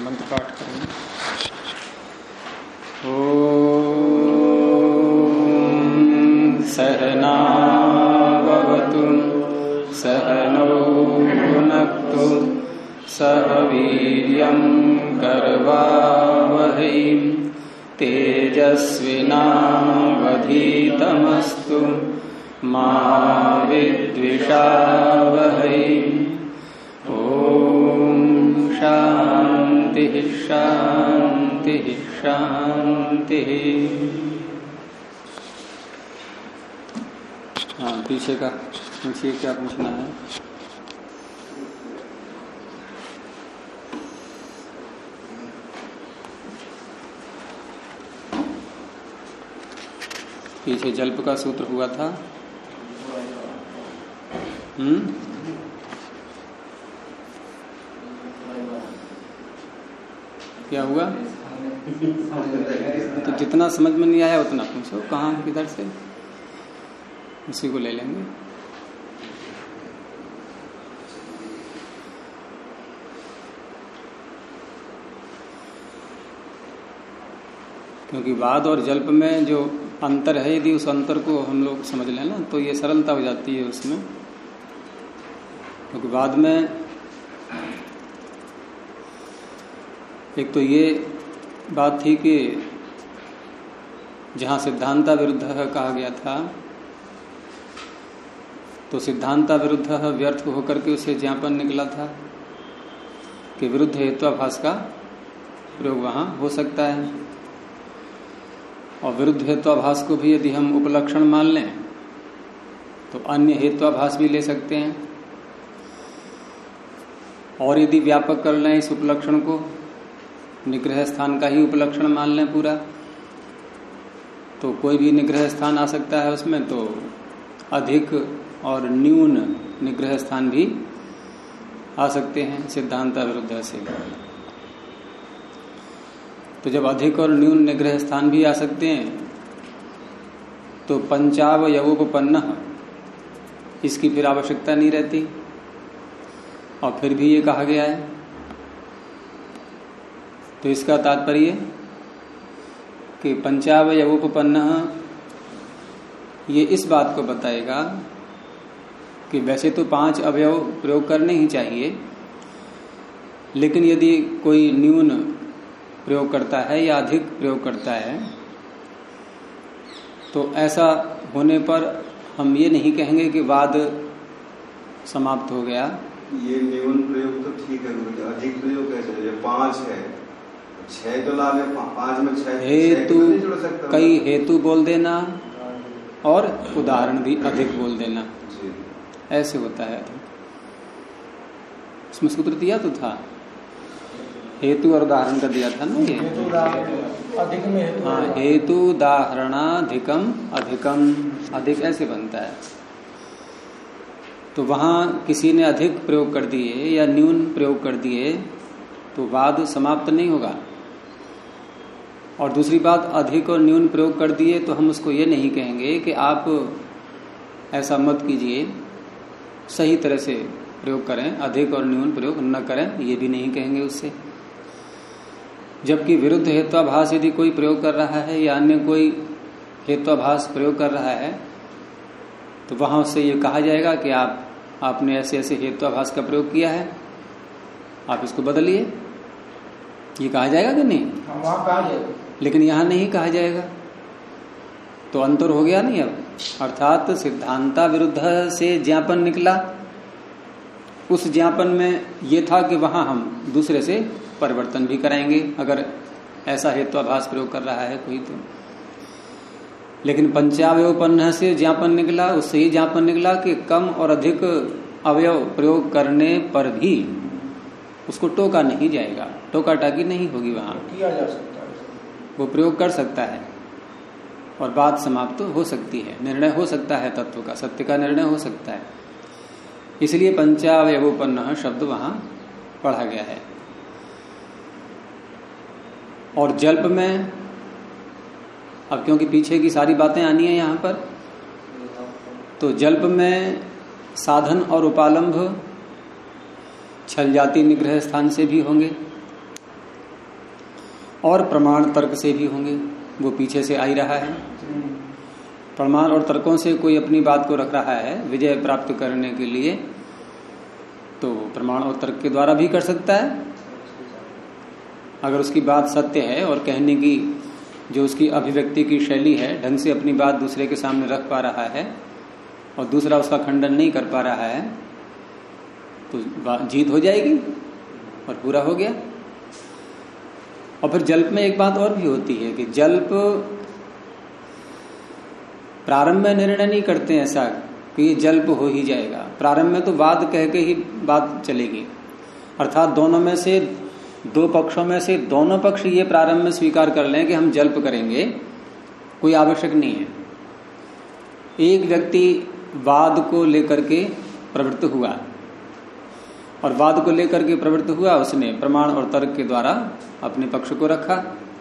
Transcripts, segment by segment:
मंत्र पाठ करेंगे। ॐ सहनावतु सहनौ भुनक्तु सह वीर्यं करवावहै तेजस्विनावधीतमस्तु मा विद्विषावहै। ॐ शान्तिः शान्तिः शान्तिः। हाँ, पीछे का पूछिए, क्या पूछना है? पीछे जल्प का सूत्र हुआ था। क्या हुआ? तो जितना समझ में नहीं आया उतना पूछो, कहाँ किधर से, उसी को ले लेंगे। क्योंकि वाद और जल्प में जो अंतर है, यदि उस अंतर को हम लोग समझ लें ना, तो ये सरलता हो जाती है उसमें। क्योंकि वाद में एक तो ये बात थी कि जहाँ सिद्धांता विरुद्ध कहा गया था, तो सिद्धांता विरुद्ध व्यर्थ होकर के उसे ज्ञापन निकला था कि विरुद्ध हेत्वाभास का प्रयोग वहाँ हो सकता है। और विरुद्ध हेत्वाभास को भी यदि हम उपलक्षण मान लें तो अन्य हेत्वाभास भी ले सकते हैं। और यदि व्यापक कर लें इस उपलक्षण को, निग्रह स्थान का ही उपलक्षण मान लें पूरा, तो कोई भी निग्रह स्थान आ सकता है उसमें। तो अधिक और न्यून निग्रह स्थान भी आ सकते हैं सिद्धांत विरुद्ध से। तो जब अधिक और न्यून निग्रह स्थान भी आ सकते हैं तो पंचावयवोपन्न इसकी फिर आवश्यकता नहीं रहती। और फिर भी ये कहा गया है, तो इसका तात्पर्य कि पंचावयवोपन्न ये इस बात को बताएगा कि वैसे तो 5 अवयव प्रयोग करने ही चाहिए, लेकिन यदि कोई न्यून प्रयोग करता है या अधिक प्रयोग करता है, तो ऐसा होने पर हम ये नहीं कहेंगे कि वाद समाप्त हो गया। ये न्यून प्रयोग तो ठीक है, अधिक प्रयोग कैसे? 5 है, 6 तो ला ले, 5 में 6 हेतु, कई हेतु बोल देना और उदाहरण भी अधिक बोल देना, ऐसे होता है। इसमें सूत्र दिया तो था, हेतु और उदाहरण का दिया था ना ये। अधिक में हेतु, हाँ, हेतु उदाहरणाधिकम अधिकम, अधिक ऐसे बनता है। तो वहां किसी ने अधिक प्रयोग कर दिए या न्यून प्रयोग कर दिए तो वाद समाप्त नहीं होगा। और दूसरी बात, अधिक और न्यून प्रयोग कर दिए तो हम उसको ये नहीं कहेंगे कि आप ऐसा मत कीजिए, सही तरह से प्रयोग करें, अधिक और न्यून प्रयोग न करें, ये भी नहीं कहेंगे उससे। जबकि विरुद्ध हेत्वाभास यदि कोई प्रयोग कर रहा है या अन्य कोई हेत्वाभास प्रयोग कर रहा है, तो वहां उससे ये कहा जाएगा कि आपने ऐसे ऐसे हेत्वाभास का प्रयोग किया है, आप इसको बदलिए। ये कहा जाएगा कि नहीं? वहां कहा जाएगा, लेकिन यहां नहीं कहा जाएगा। तो अंतर हो गया नहीं अब। अर्थात सिद्धांता विरुद्ध से ज्ञापन निकला, उस ज्ञापन में ये था कि वहां हम दूसरे से परिवर्तन भी कराएंगे अगर ऐसा हेत्वाभास प्रयोग कर रहा है कोई तो। लेकिन पंचावयवोपन्न से ज्ञापन निकला, उससे ही ज्ञापन निकला कि कम और अधिक अवयव प्रयोग करने पर भी उसको टोका नहीं जाएगा, टोका टाकी नहीं होगी, वहां किया जा सकता है, वो प्रयोग कर सकता है और बात समाप्त हो सकती है, निर्णय हो सकता है, तत्व का, सत्य का निर्णय हो सकता है। इसलिए पंचावयवोपन्न शब्द वहां पढ़ा गया है। और जल्प में अब क्योंकि पीछे की सारी बातें आनी है यहाँ पर, तो जल्प में साधन और उपालंभ छल जाति निग्रह स्थान से भी होंगे, और प्रमाण तर्क से भी होंगे, वो पीछे से आ ही रहा है। प्रमाण और तर्कों से कोई अपनी बात को रख रहा है विजय प्राप्त करने के लिए, तो प्रमाण और तर्क के द्वारा भी कर सकता है। अगर उसकी बात सत्य है और कहने की जो उसकी अभिव्यक्ति की शैली है, ढंग से अपनी बात दूसरे के सामने रख पा रहा है और दूसरा उसका खंडन नहीं कर पा रहा है, तो जीत हो जाएगी और पूरा हो गया। और फिर जल्प में एक बात और भी होती है कि जल्प प्रारंभ में निर्णय नहीं करते हैं ऐसा कि ये जल्प हो ही जाएगा। प्रारंभ में तो वाद कह के ही बात चलेगी, अर्थात दोनों में से, दो पक्षों में से दोनों पक्ष ये प्रारंभ में स्वीकार कर लें कि हम जल्प करेंगे, कोई आवश्यक नहीं है। एक व्यक्ति वाद को लेकर के प्रवृत्त हुआ और वाद को लेकर के प्रवृत्त हुआ, उसने प्रमाण और तर्क के द्वारा अपने पक्ष को रखा।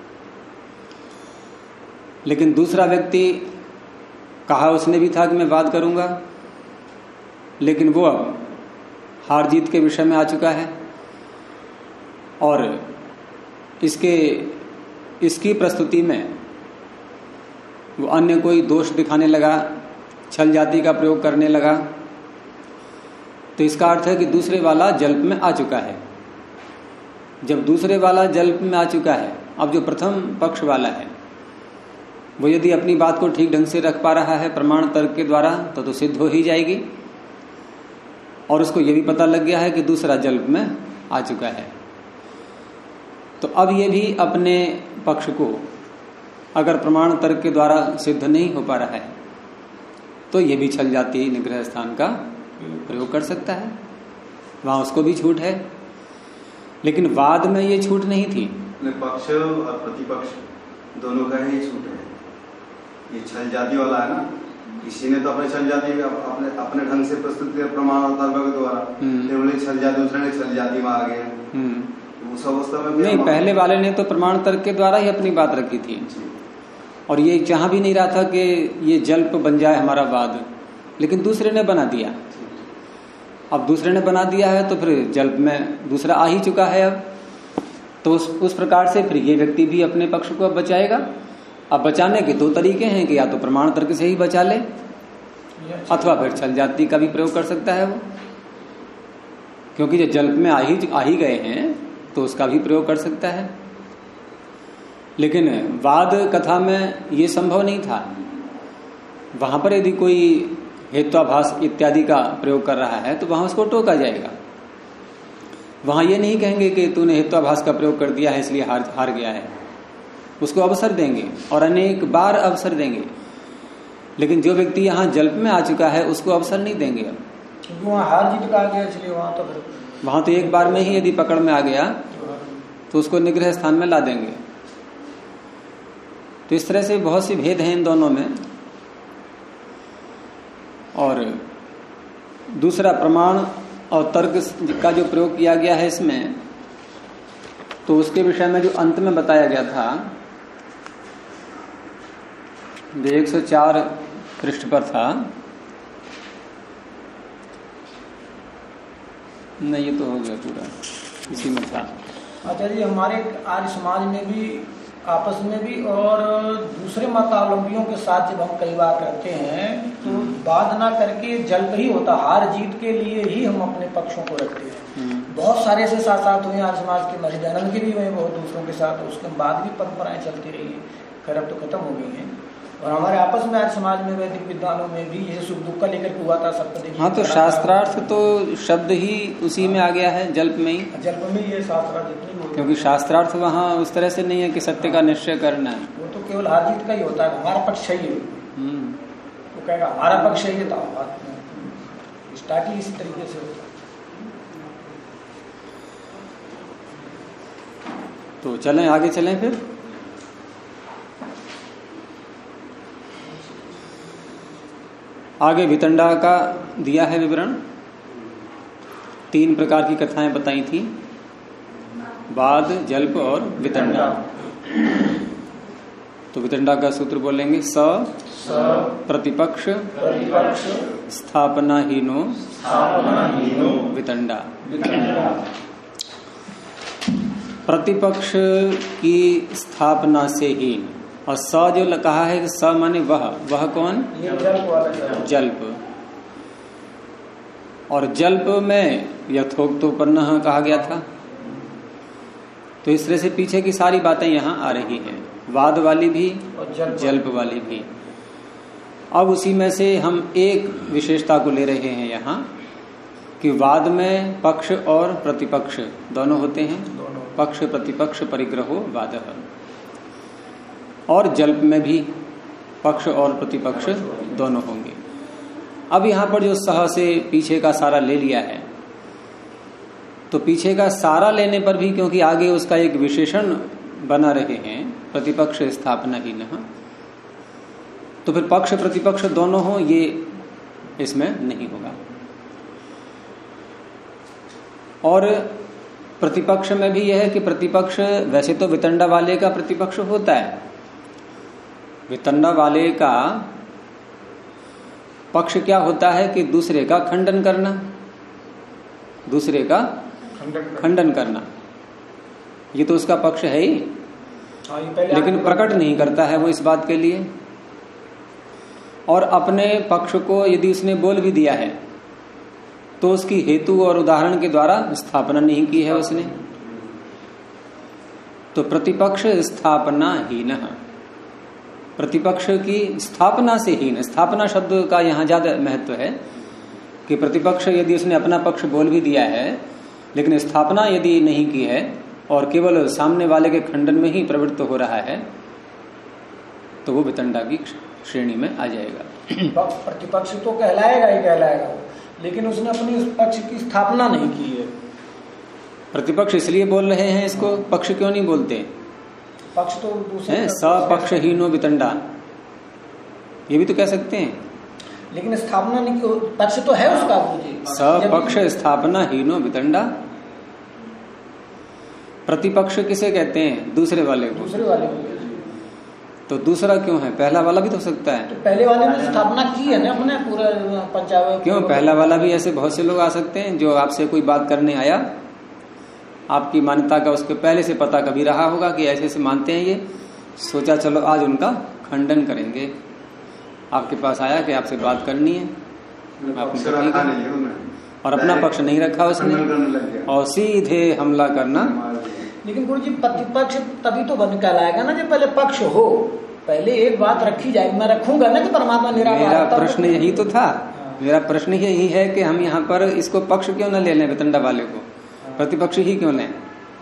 लेकिन दूसरा व्यक्ति कहा उसने भी था कि मैं वाद करूंगा, लेकिन वो अब हार जीत के विषय में आ चुका है और इसकी प्रस्तुति में वो अन्य कोई दोष दिखाने लगा, छल जाति का प्रयोग करने लगा, तो इसका अर्थ है कि दूसरे वाला जल्प में आ चुका है। जब दूसरे वाला जल्प में आ चुका है, अब जो प्रथम पक्ष वाला है वो यदि अपनी बात को ठीक ढंग से रख पा रहा है प्रमाण तर्क के द्वारा, तो सिद्ध हो ही जाएगी। और उसको ये भी पता लग गया है कि दूसरा जल्प में आ चुका है, तो अब ये भी अपने पक्ष को अगर प्रमाण तर्क के द्वारा सिद्ध नहीं हो पा रहा है, तो ये भी छल जाती निग्रह स्थान का प्रयोग कर सकता है, वहां उसको भी छूट है। लेकिन वाद में ये छूट नहीं थी। पक्ष और प्रतिपक्ष दोनों का ही छूट है। ये छल जाति वाला है ना, किसी ने तो अपने छल जाति अपने ढंग से प्रस्तुत किया प्रमाण और तर्क के द्वारा, फिर बोले छल जाति, दूसरे ने छल जाति में आ गया। तो उस अवस्था में नहीं, पहले वाले ने तो प्रमाण तर्क के द्वारा ही अपनी बात रखी थी और ये चाह भी नहीं रहा था कि ये जल्प बन जाए हमारा वाद, लेकिन दूसरे ने बना दिया। अब दूसरे ने बना दिया है तो फिर जल्प में दूसरा आ ही चुका है अब, तो उस प्रकार से फिर ये व्यक्ति भी अपने पक्ष को अब बचाएगा। अब बचाने के दो तरीके हैं कि या तो प्रमाण तर्क से ही बचा ले अथवा फिर छल जाति का भी प्रयोग कर सकता है वो, क्योंकि जो जल्प में आ ही गए हैं तो उसका भी प्रयोग कर सकता है। लेकिन वाद कथा में ये संभव नहीं था। वहां पर यदि कोई हेत्वाभास इत्यादि का प्रयोग कर रहा है तो वहां उसको टोका जाएगा। वहां ये नहीं कहेंगे कि तूने हेत्वाभास का प्रयोग कर दिया है इसलिए हार गया है, उसको अवसर देंगे और अनेक बार अवसर देंगे। लेकिन जो व्यक्ति यहाँ जल्प में आ चुका है उसको अवसर नहीं देंगे अब, क्योंकि वहाँ हार जीत का आ गया, इसलिए वहां तो एक बार में ही यदि पकड़ में आ गया तो उसको निग्रह स्थान में ला देंगे। तो इस तरह से बहुत सी भेद हैं इन दोनों में। और दूसरा प्रमाण और तर्क का जो प्रयोग किया गया है इसमें, तो उसके विषय में जो अंत में बताया गया था, 104 पृष्ठ पर था, नहीं ये तो हो गया पूरा, इसी में था। अच्छा जी, हमारे आर्य समाज में भी आपस में भी और दूसरे मतावलंबियों के साथ जब हम कई बार करते हैं तो बात ना करके जल्प ही होता, हार जीत के लिए ही हम अपने पक्षों को रखते हैं। बहुत सारे ऐसे साथ हुए आर्य समाज के, महर्षि के भी हुए बहुत दूसरों के साथ, उसके बाद भी परंपराएं चलती रही है, खैर अब तो खत्म हो गई हैं। और हमारे आपस में आर्य समाज में वैदिक विद्वानों में भी ये सुख दुख का लेकर के हुआ था सबको। हाँ, तो शास्त्रार्थ तो शब्द ही उसी में आ गया है, जल्प में ही। जल्प में ये शास्त्रार्थ जितनी, क्योंकि शास्त्रार्थ वहाँ उस तरह से नहीं है कि सत्य का निश्चय करना है, वो तो केवल हार जीत का ही होता है। हमारा पक्ष सही है, वो कहेगा हमारा पक्ष सही है, तो स्टार्टिंग इसी तरीके से होता है। तो चलें आगे, चलें फिर। आगे वितंडा का दिया है विवरण। 3 प्रकार की कथाएं बताई थी, वाद, जल्प और वितंडा। तो वितंडा का सूत्र बोलेंगे, स प्रतिपक्ष स्थापनाहीनो वितंडा। प्रतिपक्ष की स्थापना से हीन। और स जो कहा है कि स माने वह कौन? जल्प। और जल्प में यथोक्तोपन्न कहा गया था। तो इस तरह से पीछे की सारी बातें यहां आ रही हैं, वाद वाली भी और जल्प वाली भी। अब उसी में से हम एक विशेषता को ले रहे हैं यहां कि वाद में पक्ष और प्रतिपक्ष दोनों होते हैं। पक्ष प्रतिपक्ष परिग्रहो वादः। और जल्प में भी पक्ष और प्रतिपक्ष दोनों होंगे। अब यहां पर जो सह से पीछे का सारा ले लिया है, तो पीछे का सारा लेने पर भी क्योंकि आगे उसका एक विशेषण बना रहे हैं प्रतिपक्ष स्थापना ही न, तो फिर पक्ष प्रतिपक्ष दोनों हो ये इसमें नहीं होगा। और प्रतिपक्ष में भी यह है कि प्रतिपक्ष वैसे तो वितंडा वाले का प्रतिपक्ष होता है। वितंडा वाले का पक्ष क्या होता है कि दूसरे का खंडन करना, दूसरे का खंडन करना, ये तो उसका पक्ष है ही। लेकिन प्रकट नहीं करता है वो इस बात के लिए। और अपने पक्ष को यदि उसने बोल भी दिया है तो उसकी हेतु और उदाहरण के द्वारा स्थापना नहीं की है उसने। तो प्रतिपक्ष स्थापना हीन, प्रतिपक्ष की स्थापना से हीन। स्थापना शब्द का यहां ज्यादा महत्व है कि प्रतिपक्ष यदि उसने अपना पक्ष बोल भी दिया है लेकिन स्थापना यदि नहीं की है और केवल सामने वाले के खंडन में ही प्रवृत्त हो रहा है तो वो वितंडा की श्रेणी में आ जाएगा। प्रतिपक्ष तो कहलाएगा ही कहलाएगा, लेकिन उसने अपनी उस पक्ष की स्थापना नहीं की है। प्रतिपक्ष इसलिए बोल रहे हैं इसको, पक्ष क्यों नहीं बोलते? पक्ष तो दूसरे सपक्ष हीनो वितंडा ये भी तो कह सकते हैं, लेकिन स्थापना नहीं की। पक्ष तो है उसका, सपक्ष स्थापना हीनो वितंडा। प्रतिपक्ष किसे कहते हैं? दूसरे वाले को। दूसरे वाले को। तो दूसरा क्यों है? पहला वाला भी तो हो सकता है। तो पहले वाले ने स्थापना की है ना अपने पूरा पंचायत। क्यों? पहला वाला भी ऐसे बहुत से लोग आ सकते हैं जो आपसे कोई बात करने आया, आपकी मान्यता का उसके पहले से पता कभी रहा होगा कि ऐसे ऐसे मानते हैं ये, सोचा चलो आज उनका खंडन करेंगे। आपके पास आया कि आपसे बात करनी है, आपने और अपना पक्ष नहीं रखा उसने और सीधे हमला करना। लेकिन गुरु जी प्रतिपक्ष तभी तो बन कहलाएगा ना जब पहले पक्ष हो, पहले एक बात रखी जाए। मैं रखूंगा ना कि परमात्मा निराकार। मेरा प्रश्न यही तो था, मेरा प्रश्न यही है कि हम यहाँ पर इसको पक्ष क्यों न ले लें, वितंडा वाले को प्रतिपक्ष ही क्यों लें?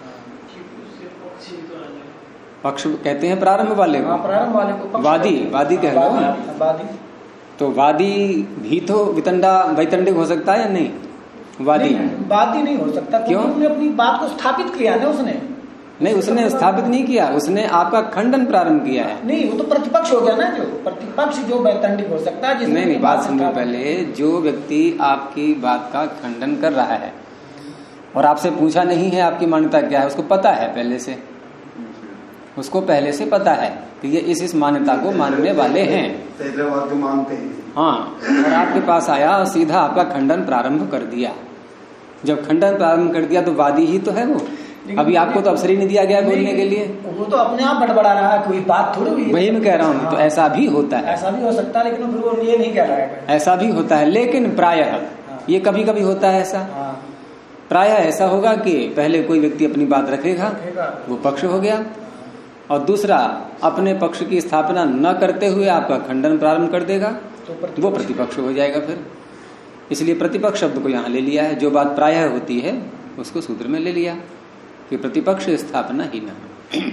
पक्ष कहते हैं प्रारंभ वाले को, प्रारंभ वाले को वादी कह लो। वादी तो वादी भी तो वैतंडिक हो सकता है या नहीं? वादी नहीं हो सकता। क्यों? उसने अपनी बात को स्थापित किया ना उसने। नहीं, उसने स्थापित नहीं किया, उसने आपका खंडन प्रारंभ किया है। नहीं, वो तो प्रतिपक्ष हो गया ना। जो प्रतिपक्ष जो वैतंडिक हो सकता है। नहीं, बात सुनिए पहले। जो व्यक्ति आपकी बात का खंडन कर रहा है और आपसे पूछा नहीं है आपकी मान्यता क्या है, उसको पता है पहले से, उसको पहले से पता है कि ये इस मान्यता को मानने वाले हैं, मानते हैं। हाँ, और आपके पास आया और सीधा आपका खंडन प्रारंभ कर दिया। जब खंडन प्रारंभ कर दिया तो वादी ही तो है वो। अभी आपको तो अवसर ही नहीं दिया गया बोलने के लिए। वो तो अपने आप बड़बड़ा रहा है, कोई बात थोड़ी हुई। वही मैं कह रहा हूँ। तो ऐसा भी होता है, ऐसा भी हो सकता है, लेकिन फिर वो ये नहीं कह रहा है। ऐसा भी होता है, लेकिन प्रायः ये कभी कभी होता है ऐसा। प्रायः ऐसा होगा कि पहले कोई व्यक्ति अपनी बात रखेगा, वो पक्ष हो गया, और दूसरा अपने पक्ष की स्थापना न करते हुए आपका खंडन प्रारंभ कर देगा, तो वो प्रतिपक्ष हो जाएगा फिर। इसलिए प्रतिपक्ष शब्द को यहाँ ले लिया है। जो बात प्रायः होती है उसको सूत्र में ले लिया कि प्रतिपक्ष स्थापना ही न।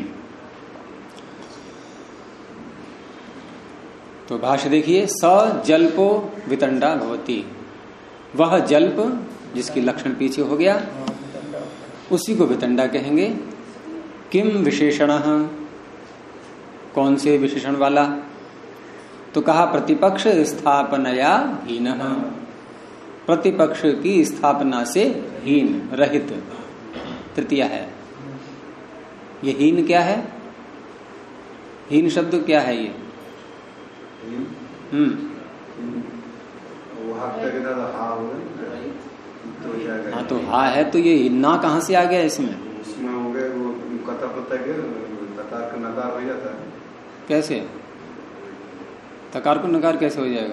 तो भाष्य देखिए, स जल्पो वितंडा भवति। वह जल्प जिसकी लक्षण पीछे हो गया उसी को वितंडा कहेंगे। किम विशेषण, कौन से विशेषण वाला? तो कहा प्रतिपक्ष स्थापनया हीन, प्रतिपक्ष की स्थापना से हीन, रहित, तृतीया है। ये हीन क्या है? हीन शब्द क्या है ये? हाँ, तो हा है, तो ये ना कहाँ से आ गया इसमें? हो गए वो पता के तकार का नकार हो जाता है। कैसे तकार को नकार कैसे हो जाएगा?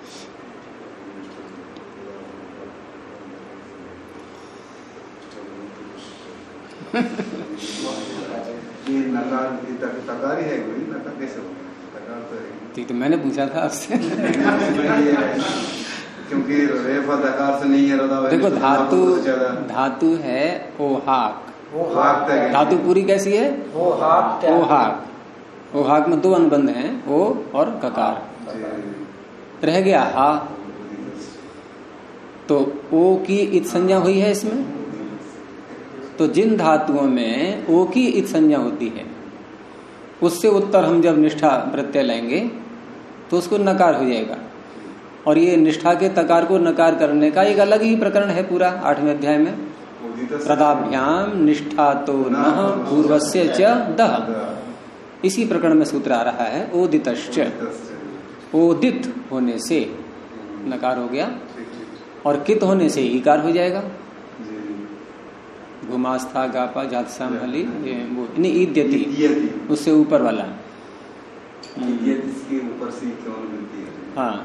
ये नकार तकार ही है कोई, नकार कैसे होगा? तकार तो है। ठीक, तो मैंने पूछा था आपसे। क्योंकि रेफा तकार से नहीं है। देखो धातु है ओहाक। धातु पूरी कैसी है? ओहाक। ओहाक में दो अनुबंध हैं, ओ और ककार। रह गया हा, तो ओ की इत संज्ञा हुई है इसमें। तो जिन धातुओं में ओ की इत संज्ञा होती है उससे उत्तर हम जब निष्ठा प्रत्यय लेंगे तो उसको नकार हो जाएगा। और ये निष्ठा के तकार को नकार करने का एक अलग ही प्रकरण है पूरा 8वें अध्याय में। प्रदाभ्याम निष्ठा तो नः पूर्वस्य च दः, इसी प्रकरण में सूत्र आ रहा है ओदितश्च। ओदित होने से नकार हो गया और कित होने से ईकार हो जाएगा। घुमास्था गापा जात सामहली वो नहीं ईद्यति, उससे ऊपर वाला इसके ऊपर से क्यों मिलती है? हाँ,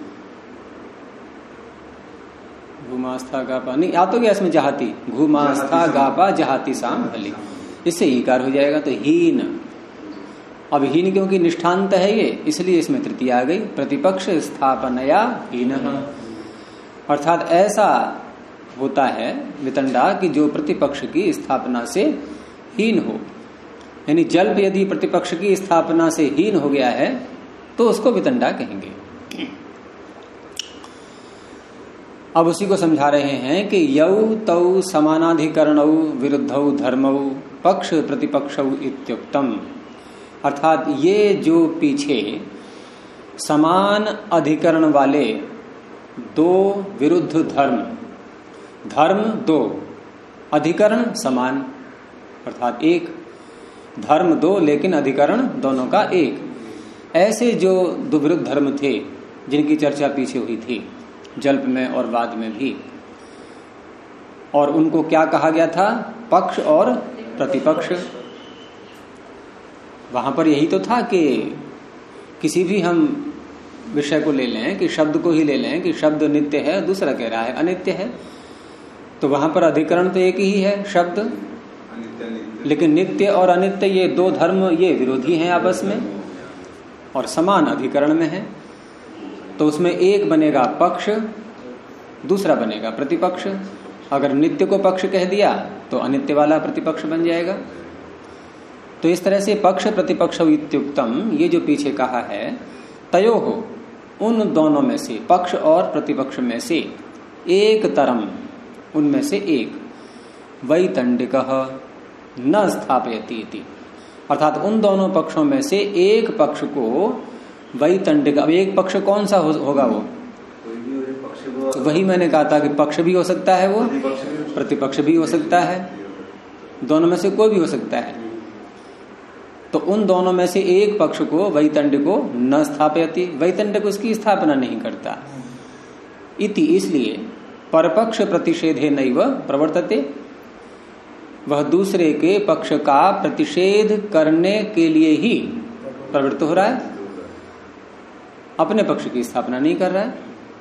घुमास्था गापा नहीं आ तो गया इसमें जहाती, घुमास्था गापा जहाती सामहली, इससे ईकार हो जाएगा। तो हीन, अब हीन क्योंकि निष्ठांत है ये, इसलिए इसमें तृतीय आ गई। प्रतिपक्ष स्थापनया हीन, अर्थात ऐसा होता है वितंडा कि जो प्रतिपक्ष की स्थापना से हीन हो। यानी जल्प यदि प्रतिपक्ष की स्थापना से हीन हो गया है तो उसको वितंडा कहेंगे। अब उसी को समझा रहे हैं कि यौ तौ समानाधिकरणौ विरुद्धौ धर्मौ पक्ष प्रतिपक्षौ इत्युक्तम, अर्थात ये जो पीछे समान अधिकरण वाले दो विरुद्ध धर्म, धर्म दो अधिकरण समान अर्थात एक, धर्म दो लेकिन अधिकरण दोनों का एक, ऐसे जो दो विरुद्ध धर्म थे जिनकी चर्चा पीछे हुई थी जल्प में और वाद में भी, और उनको क्या कहा गया था? पक्ष और प्रतिपक्ष। वहां पर यही तो था कि किसी भी हम विषय को ले लें, कि शब्द को ही ले लें कि शब्द नित्य है, दूसरा कह रहा है अनित्य है, तो वहां पर अधिकरण तो एक ही है शब्द, लेकिन नित्य और अनित्य ये दो धर्म ये विरोधी हैं आपस में और समान अधिकरण में है। तो उसमें एक बनेगा पक्ष, दूसरा बनेगा प्रतिपक्ष। अगर नित्य को पक्ष कह दिया तो अनित्य वाला प्रतिपक्ष बन जाएगा। तो इस तरह से पक्ष प्रतिपक्ष इत्युक्तम, ये जो पीछे कहा है, तयोः उन दोनों में से, पक्ष और प्रतिपक्ष में से एक तरम, उनमें से एक, वैतंडिकः न स्थापयति इति, अर्थात उन दोनों पक्षों में से एक पक्ष को वैतंडिक। अब एक पक्ष कौन सा होगा? वो तो वही मैंने कहा था कि पक्ष भी हो सकता है, वो प्रतिपक्ष भी हो सकता है, दोनों में से कोई भी हो सकता है। तो उन दोनों में से एक पक्ष को वैतंडिको न स्थापयति, वैतंडिक उसकी स्थापना नहीं करता। इति, इसलिए परपक्ष प्रतिषेधे नैव प्रवर्तते, वह दूसरे के पक्ष का प्रतिषेध करने के लिए ही प्रवृत्त हो रहा है, अपने पक्ष की स्थापना नहीं कर रहा है।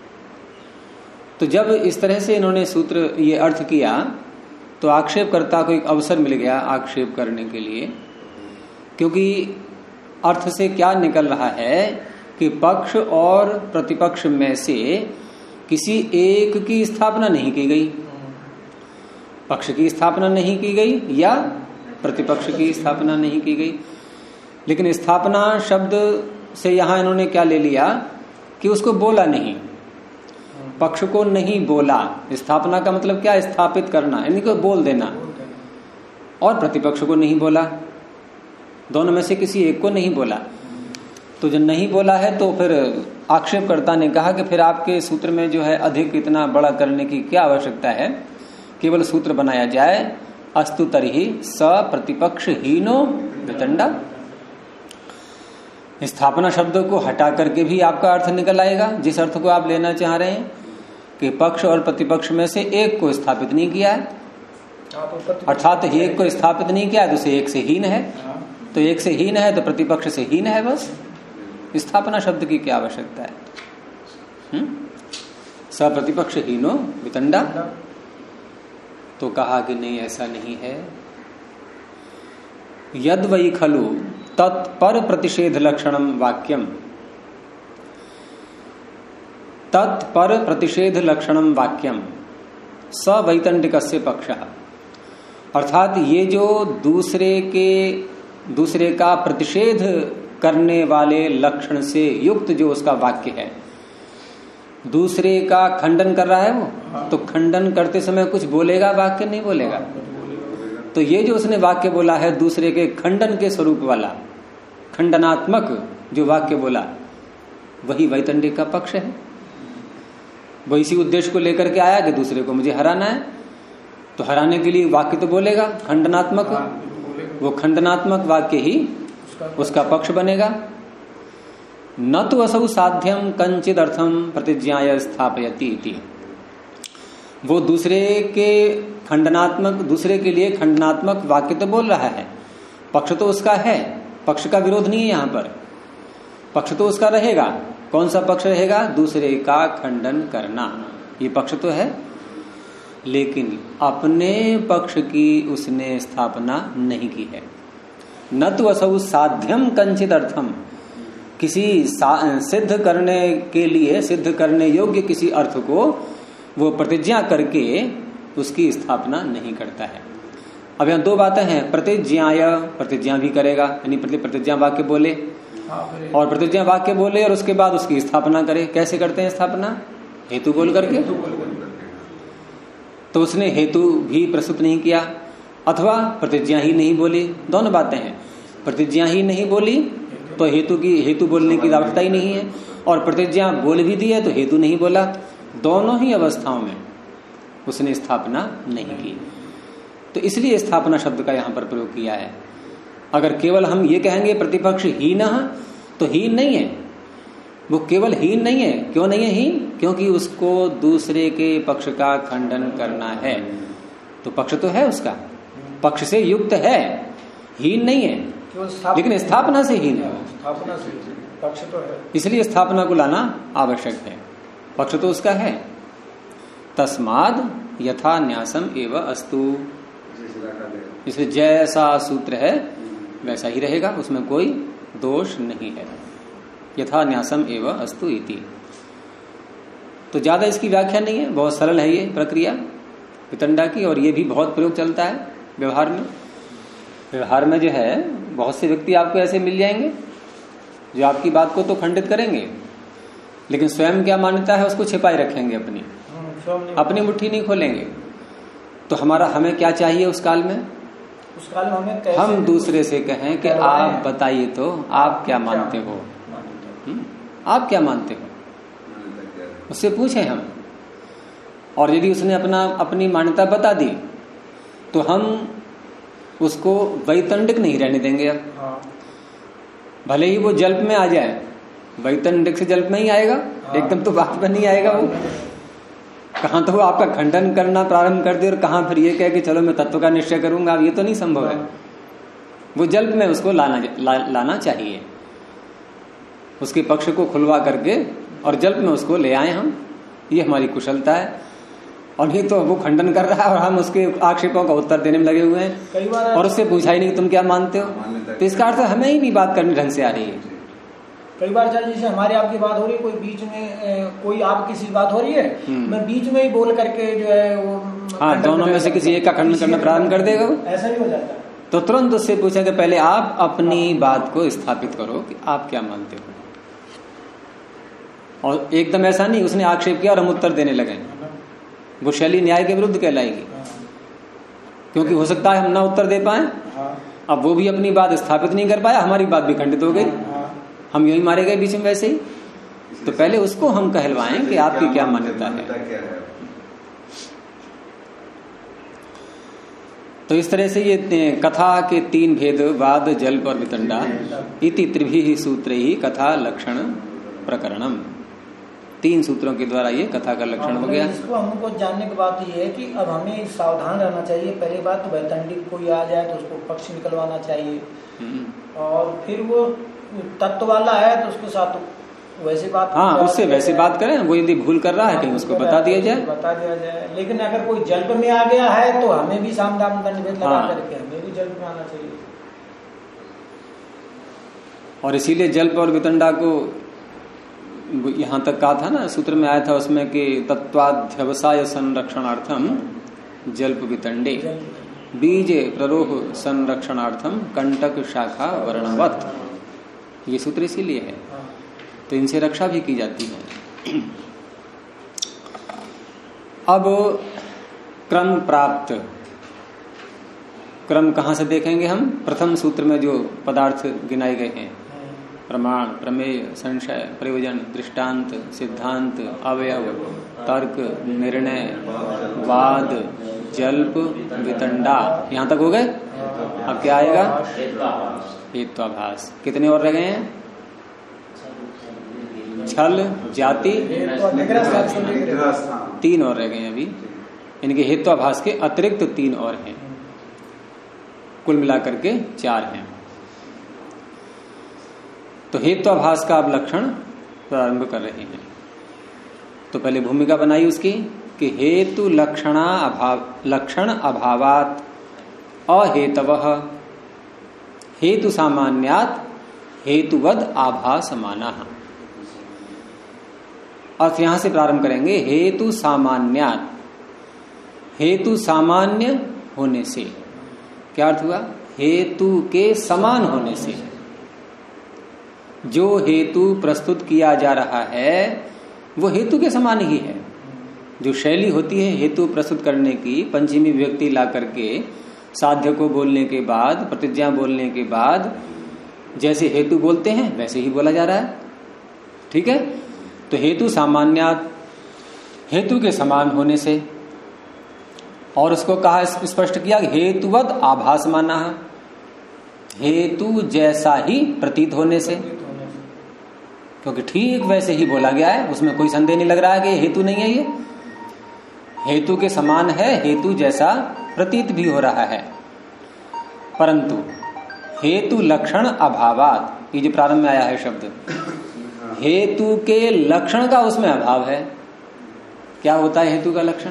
तो जब इस तरह से इन्होंने सूत्र ये अर्थ किया तो आक्षेपकर्ता को एक अवसर मिल गया आक्षेप करने के लिए, क्योंकि अर्थ से क्या निकल रहा है कि पक्ष और प्रतिपक्ष में से किसी एक की स्थापना नहीं की गई, पक्ष की स्थापना नहीं की गई या प्रतिपक्ष की स्थापना नहीं की गई। लेकिन स्थापना शब्द से यहां इन्होंने क्या ले लिया कि उसको बोला नहीं, पक्ष को नहीं बोला। स्थापना का मतलब क्या? स्थापित करना, यानी कि बोल देना। और प्रतिपक्ष को नहीं बोला, दोनों में से किसी एक को नहीं बोला। तो जो नहीं बोला है तो फिर आक्षेपकर्ता ने कहा कि फिर आपके सूत्र में जो है अधिक इतना बड़ा करने की क्या आवश्यकता है, केवल सूत्र बनाया जाए अस्तु तर्हि स प्रतिपक्ष हीनो वितंडा। स्थापना शब्द को हटा करके भी आपका अर्थ निकल आएगा, जिस अर्थ को आप लेना चाह रहे हैं कि पक्ष और प्रतिपक्ष में से एक को स्थापित नहीं किया है। अर्थात एक को स्थापित नहीं किया तो उसे एक से हीन है, तो एक से हीन है तो प्रतिपक्ष से हीन है, बस स्थापना शब्द की क्या आवश्यकता है। स प्रतिपक्ष हीनो वितंडा। तो कहा कि नहीं ऐसा नहीं है। यद वै खलु तत्पर प्रतिषेध लक्षणम वाक्यम, तत्पर प्रतिषेध लक्षणम वाक्यम स वैतंडिकस्य पक्षः। अर्थात ये जो दूसरे का प्रतिषेध करने वाले लक्षण से युक्त जो उसका वाक्य है, दूसरे का खंडन कर रहा है वो, तो खंडन करते समय कुछ बोलेगा, वाक्य नहीं बोलेगा। तो ये जो उसने वाक्य बोला है दूसरे के खंडन के स्वरूप वाला, खंडनात्मक जो वाक्य बोला, वही वैतंडिक का पक्ष है। वो इसी उद्देश्य को लेकर के आया कि दूसरे को मुझे हराना है, तो हराने के लिए वाक्य तो बोलेगा खंडनात्मक, वो खंडनात्मक वाक्य ही उसका पक्ष बनेगा। न तो असौ साध्यम कंचिद अर्थम प्रतिज्ञाय स्थापयति इति। वो दूसरे के लिए खंडनात्मक वाक्य तो बोल रहा है, पक्ष तो उसका है, पक्ष का विरोध नहीं है यहाँ पर, पक्ष तो उसका रहेगा। कौन सा पक्ष रहेगा? दूसरे का खंडन करना, ये पक्ष तो है, लेकिन अपने पक्ष की उसने स्थापना नहीं की है। न तो असौ साध्यम कंचित अर्थम, किसी सिद्ध करने के लिए, सिद्ध करने योग्य किसी अर्थ को वो प्रतिज्ञा करके उसकी स्थापना नहीं करता है। अब यहाँ दो बातें हैं, प्रतिज्ञाय, प्रतिज्ञा भी करेगा, यानी प्रतिज्ञा वाक्य बोले, और प्रतिज्ञा वाक्य बोले और उसके बाद उसकी स्थापना करे। कैसे करते हैं स्थापना? हेतु बोल करके। तो उसने हेतु भी प्रस्तुत नहीं किया, अथवा प्रतिज्ञा ही नहीं बोली, दोनों बातें हैं। प्रतिज्ञा ही नहीं बोली तो हेतु बोलने की आवश्यकता ही नहीं है, और प्रतिज्ञा बोल भी दी है तो हेतु नहीं बोला। दोनों ही अवस्थाओं में उसने स्थापना नहीं की, तो इसलिए स्थापना शब्द का यहां पर प्रयोग किया है। अगर केवल हम ये कहेंगे प्रतिपक्ष हीन, तो हीन नहीं है, वो केवल हीन नहीं है। क्यों नहीं है हीन? क्योंकि उसको दूसरे के पक्ष का खंडन करना है, तो पक्ष तो है उसका, पक्ष से युक्त है, हीन नहीं है, लेकिन स्थापना से हीन है, स्थापना से पक्ष तो है, इसलिए स्थापना को लाना आवश्यक है, पक्ष तो उसका है। तस्माद यथा न्यासम एव अस्तु, इसलिए जैसा सूत्र है वैसा ही रहेगा, उसमें कोई दोष नहीं है। यथा न्यासम एव अस्तु इति। तो ज्यादा इसकी व्याख्या नहीं है, बहुत सरल है ये प्रक्रिया वितंडा की, और ये भी बहुत प्रयोग चलता है व्यवहार में। व्यवहार में जो है बहुत से व्यक्ति आपको ऐसे मिल जाएंगे जो आपकी बात को तो खंडित करेंगे, लेकिन स्वयं क्या मान्यता है उसको छिपाए रखेंगे, अपनी मुट्ठी नहीं खोलेंगे। तो हमें क्या चाहिए उस काल में? उस काल में हमें कैसे हम दूसरे से कहें कि आप बताइए तो आप क्या मानते हो, आप क्या मानते हो, उससे पूछें हम। और यदि उसने अपनी मान्यता बता दी तो हम उसको वैतंडिक नहीं रहने देंगे। अब भले ही वो जल्प में आ जाए, वैतंडिक से जल्प में ही आएगा, एकदम तो बात पर नहीं आएगा। वो कहां तो वो आपका खंडन करना प्रारंभ कर दे और कहां फिर ये कहे कि चलो मैं तत्व का निश्चय करूंगा, अब ये तो नहीं संभव है। वो जल्प में उसको लाना चाहिए, उसके पक्ष को खुलवा करके और जल्प में उसको ले आए हम, ये हमारी कुशलता है। और नहीं तो वो खंडन कर रहा है और हम उसके आक्षेपों का उत्तर देने में लगे हुए हैं, कई बार और उससे पूछा ही नहीं कि तुम क्या मानते हो, तो इसका अर्थ हमें ही नहीं बात करनी ढंग से आ रही है। कई बार जैसे हमारे आपकी बात हो रही है, कोई बीच में कोई आप किसी बात हो रही है, मैं बीच में ही बोल करके जो है वो दोनों में से किसी एक का खंडन करना प्रारंभ कर देगा, वो ऐसा ही हो जाता है। तो तुरंत उससे पूछा कि पहले आप अपनी बात को स्थापित करो कि आप क्या मानते हो। और एकदम ऐसा नहीं उसने आक्षेप किया और हम उत्तर देने लगे, वो शैली न्याय के विरुद्ध कहलाएगी, क्योंकि हो सकता है हम ना उत्तर दे पाए। अब वो भी अपनी बात स्थापित नहीं कर पाया, हमारी बात भी खंडित हो गई, हम यही मारे गए बीच में वैसे ही। तो पहले उसको हम कहलवाएं कि आपकी क्या मान्यता है। तो इस तरह से ये कथा के 3 भेद, वाद, जल्प और वितंडा इति त्रिभिः सूत्रैः कथा लक्षण प्रकरणम, 3 सूत्रों के द्वारा ये कथा का लक्षण हो गया। इसको हमको जानने की बात ये है कि अब हमें सावधान रहना चाहिए। पहली बात तो वैतंडिक कोई आ जाए तो उसको पक्ष निकलवाना चाहिए, और फिर वो तत्व वाला है तो उसके साथ वैसी बात, हाँ, उससे वैसी बात करें। वो यदि भूल कर रहा है कहीं उसको बता दिया जाए। लेकिन अगर कोई जल्प में आ गया है तो हमें भी सामदान दंड भेद लगा करके हमें भी जल्प में आना चाहिए। और इसीलिए जल्प और वितंडा को यहाँ तक कहा था ना, सूत्र में आया था उसमें कि तत्वाध्यवसाय संरक्षणार्थम जल्प वितंडे बीज प्ररोह संरक्षणार्थम कंटक शाखा वर्णवत, ये सूत्र इसीलिए है। तो इनसे रक्षा भी की जाती है। अब क्रम प्राप्त, क्रम कहाँ से देखेंगे हम? प्रथम सूत्र में जो पदार्थ गिनाए गए हैं, प्रमाण, प्रमेय, संशय, प्रयोजन, दृष्टांत, सिद्धांत, अवयव, तर्क, निर्णय, वाद, जल्प, वितंडा, यहाँ तक हो गए। अब क्या आएगा? हेत्वाभास। कितने और रह गए हैं? छल, जाति, 3 और रह गए हैं अभी। इनके हेत्वाभास के अतिरिक्त 3 और हैं, कुल मिलाकर के 4 हैं। तो हेत्वाभास का अब लक्षण प्रारंभ कर रहे हैं। तो पहले भूमिका बनाई उसकी कि हेतु लक्षण अभावात अहेतवः हेतु सामान्यात हेतुवद आभासमानः। अर्थ यहां से प्रारंभ करेंगे। हेतु सामान्यात, हेतु सामान्य होने से। क्या अर्थ हुआ? हेतु के समान होने से। जो हेतु प्रस्तुत किया जा रहा है वो हेतु के समान ही है। जो शैली होती है हेतु प्रस्तुत करने की, पंचमी विभक्ति ला करके साध्य को बोलने के बाद, प्रतिज्ञा बोलने के बाद जैसे हेतु बोलते हैं वैसे ही बोला जा रहा है। ठीक है। तो हेतु सामान्यात, हेतु के समान होने से। और उसको कहा, स्पष्ट किया, हेतुवद आभासमानः, हेतु जैसा ही प्रतीत होने से। क्योंकि ठीक वैसे ही बोला गया है, उसमें कोई संदेह नहीं लग रहा है कि हेतु नहीं है। ये हेतु के समान है, हेतु जैसा प्रतीत भी हो रहा है। परंतु हेतु लक्षण अभावात, ये जो प्रारंभ में आया है शब्द, हेतु के लक्षण का उसमें अभाव है। क्या होता है हेतु का लक्षण?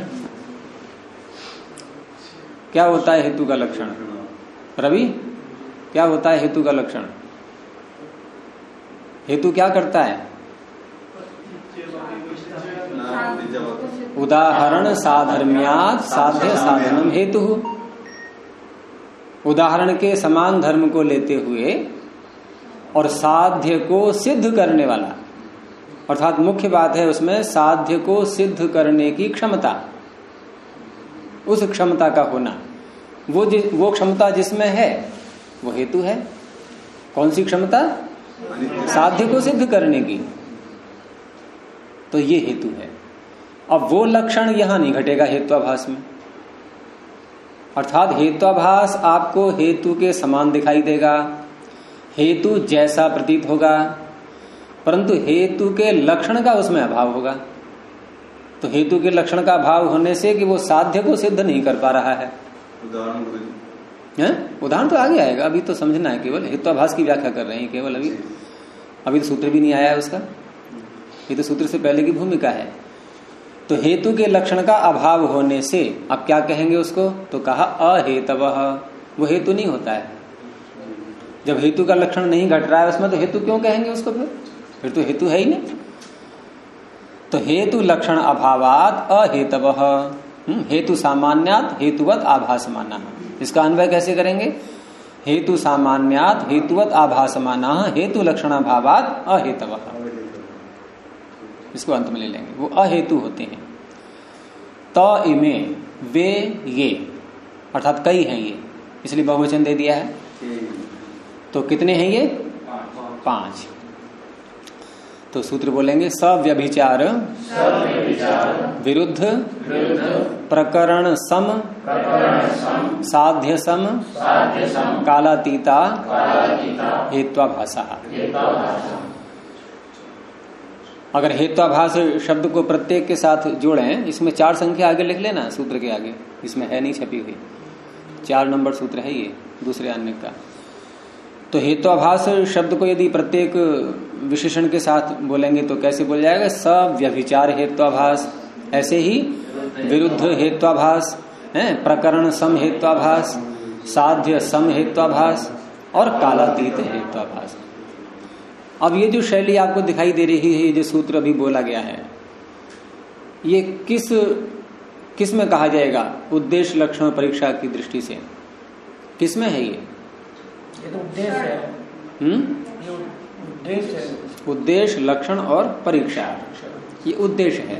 क्या होता है हेतु का लक्षण? रवि, क्या होता है हेतु का लक्षण? हेतु क्या करता है? उदाहरण साधर्म्यात् साध्य साधनम हेतु। उदाहरण के समान धर्म को लेते हुए और साध्य को सिद्ध करने वाला, अर्थात मुख्य बात है उसमें साध्य को सिद्ध करने की क्षमता, उस क्षमता का होना। वो क्षमता जिसमें है वो हेतु है। कौन सी क्षमता? साध्य को सिद्ध करने की। तो ये हेतु है। अब वो लक्षण यहां नहीं घटेगा हेत्वाभास में। अर्थात हेत्वाभास आपको हेतु के समान दिखाई देगा, हेतु जैसा प्रतीत होगा, परंतु हेतु के लक्षण का उसमें अभाव होगा। तो हेतु के लक्षण का अभाव होने से कि वो साध्य को सिद्ध नहीं कर पा रहा है। उदाहरण तो आगे आएगा, अभी तो समझना है। केवल हेत्वाभास की व्याख्या कर रहे हैं केवल। अभी तो सूत्र भी नहीं आया है उसका, ये तो सूत्र से पहले की भूमिका है। तो हेतु के लक्षण का अभाव होने से अब क्या कहेंगे उसको? तो कहा अहेतवः, वो हेतु नहीं होता है। जब हेतु का लक्षण नहीं घट रहा है उसमें तो हेतु क्यों कहेंगे उसको? फिर तो हेतु है ही नहीं। तो हेतु लक्षण अभावात अहेतवः हेतु सामान्यात हेतुवत आभासमानः। इसका अन्वय कैसे करेंगे? हेतु सामान्यात हेतुवत आभासमानः हेतु लक्षणाभावात अहेतवः। इसको अंत में ले लेंगे। वो अहेतु होते हैं। त इमे, वे ये, अर्थात कई हैं ये, इसलिए बहुवचन दे दिया है। तो कितने हैं ये? 5। तो सूत्र बोलेंगे सव्यभिचार विरुद्ध प्रकरण सम साध्य सम कालातीता हेत्वाभासा। अगर हेत्वाभास शब्द को प्रत्येक के साथ जोड़ें, इसमें 4 संख्या आगे लिख लेना सूत्र के आगे, इसमें है नहीं छपी हुई, 4 नंबर सूत्र है ये दूसरे अन्य का। तो हेत्वाभास शब्द को यदि प्रत्येक विशेषण के साथ बोलेंगे तो कैसे बोल जाएगा? सव्यभिचार हेत्वाभास, ऐसे ही विरुद्ध हेत्वाभास है, प्रकरण सम हेत्वाभास, साध्य सम हेत्वाभास और कालातीत हेत्वाभास। अब ये जो शैली आपको दिखाई दे रही है, ये जो सूत्र अभी बोला गया है, ये किस में कहा जाएगा? उद्देश्य लक्षण परीक्षा की दृष्टि से किस में है ये? तो उद्देश्य है। ये उद्देश्य है। उद्देश्य लक्षण और परीक्षा, ये उद्देश्य है।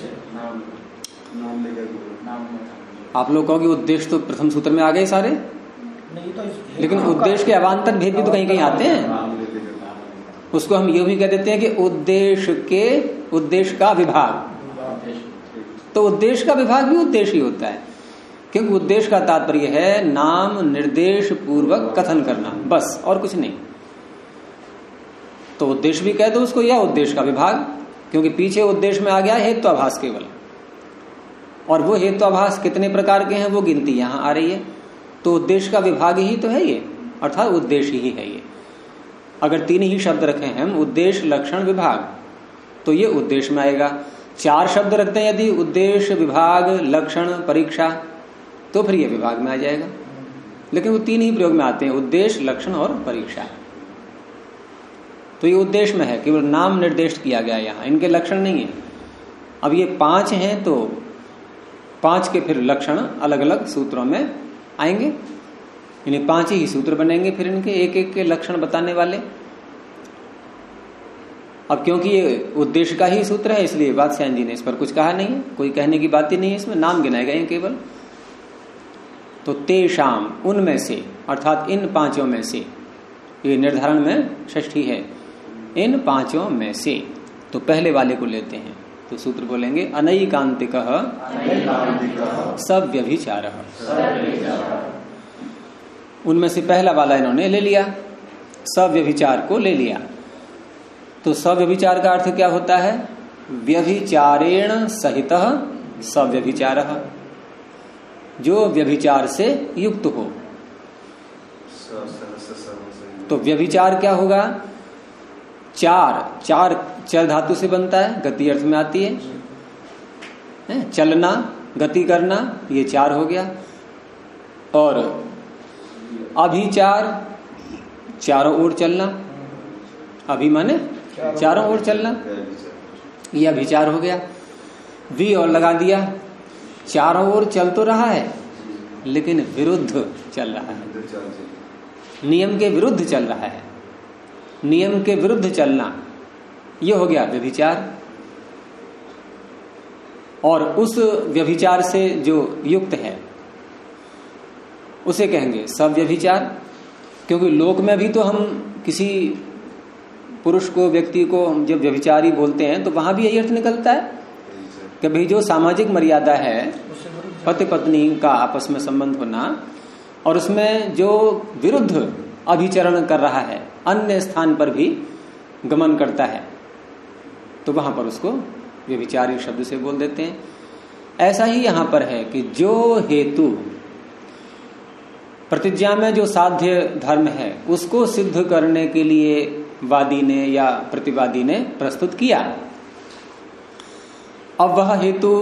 आप लोग कहोगे उद्देश्य तो प्रथम सूत्र में आ गए सारे, नहीं तो लेकिन उद्देश्य के अवान्तर भेद भी तो कहीं कहीं आते हैं। उसको हम ये भी कह देते हैं कि उद्देश्य का विभाग। तो उद्देश्य का विभाग भी उद्देश्य ही होता है, क्योंकि उद्देश्य का तात्पर्य है नाम निर्देश पूर्वक कथन करना, बस और कुछ नहीं। तो उद्देश्य भी कह दो उसको, या उद्देश्य का विभाग, क्योंकि पीछे उद्देश्य में आ गया हेत्वाभास केवल, और वो हेत्वाभास कितने प्रकार के हैं वो गिनती यहां आ रही है। तो उद्देश्य का विभाग ही तो है ये, अर्थात उद्देश्य ही है ये। अगर 3 ही शब्द रखे हैं हम, उद्देश्य लक्षण विभाग, तो ये उद्देश्य में आएगा। 4 शब्द रखते हैं यदि, उद्देश्य विभाग लक्षण परीक्षा, तो फिर ये विभाग में आ जाएगा। लेकिन वो 3 ही प्रयोग में आते हैं, उद्देश्य लक्षण और परीक्षा। तो ये उद्देश्य में है, केवल नाम निर्देश किया गया यहाँ, इनके लक्षण नहीं है। अब ये 5 हैं तो 5 के फिर लक्षण अलग अलग सूत्रों में आएंगे, इन्हें 5 ही सूत्र बनेंगे फिर इनके एक एक के लक्षण बताने वाले। अब क्योंकि ये उद्देश्य का ही सूत्र है, इसलिए वात्स्यायन जी ने इस पर कुछ कहा नहीं है, कोई कहने की बात ही नहीं है, इसमें नाम गिनाए गए हैं केवल। तो तेषाम, उनमें से, अर्थात इन 5 में से, ये निर्धारण में षष्ठी है, इन 5 में से। तो पहले वाले को लेते हैं, तो सूत्र बोलेंगे अनैकांतिकः सव्यभिचारः। उनमें से पहला वाला इन्होंने ले लिया, सव्यभिचार को ले लिया। तो सव्यभिचार का अर्थ क्या होता है? व्यभिचारेण सहितः सव्यभिचारः, जो व्यभिचार से युक्त हो। तो व्यभिचार क्या होगा? चार चर धातु से बनता है, गति अर्थ में आती है, चलना, गति करना, ये 4 हो गया। और अभिचार, चारों ओर चलना, अभी माने चारों ओर चलना, ये अभिचार हो गया। भी और लगा दिया, चारों ओर चल तो रहा है लेकिन विरुद्ध चल रहा है, नियम के विरुद्ध चल रहा है, नियम के विरुद्ध चलना, ये हो गया व्यभिचार। और उस व्यभिचार से जो युक्त है उसे कहेंगे सव्यभिचार। क्योंकि लोक में भी तो हम किसी पुरुष को, व्यक्ति को जब व्यभिचारी बोलते हैं तो वहां भी यही अर्थ निकलता है कि भाई जो सामाजिक मर्यादा है, पति पत्नी का आपस में संबंध होना, और उसमें जो विरुद्ध अभिचरण कर रहा है, अन्य स्थान पर भी गमन करता है, तो वहां पर उसको व्यभिचारी शब्द से बोल देते हैं। ऐसा ही यहां पर है कि जो हेतु प्रतिज्ञा में जो साध्य धर्म है उसको सिद्ध करने के लिए वादी ने या प्रतिवादी ने प्रस्तुत किया, अब वह हेतु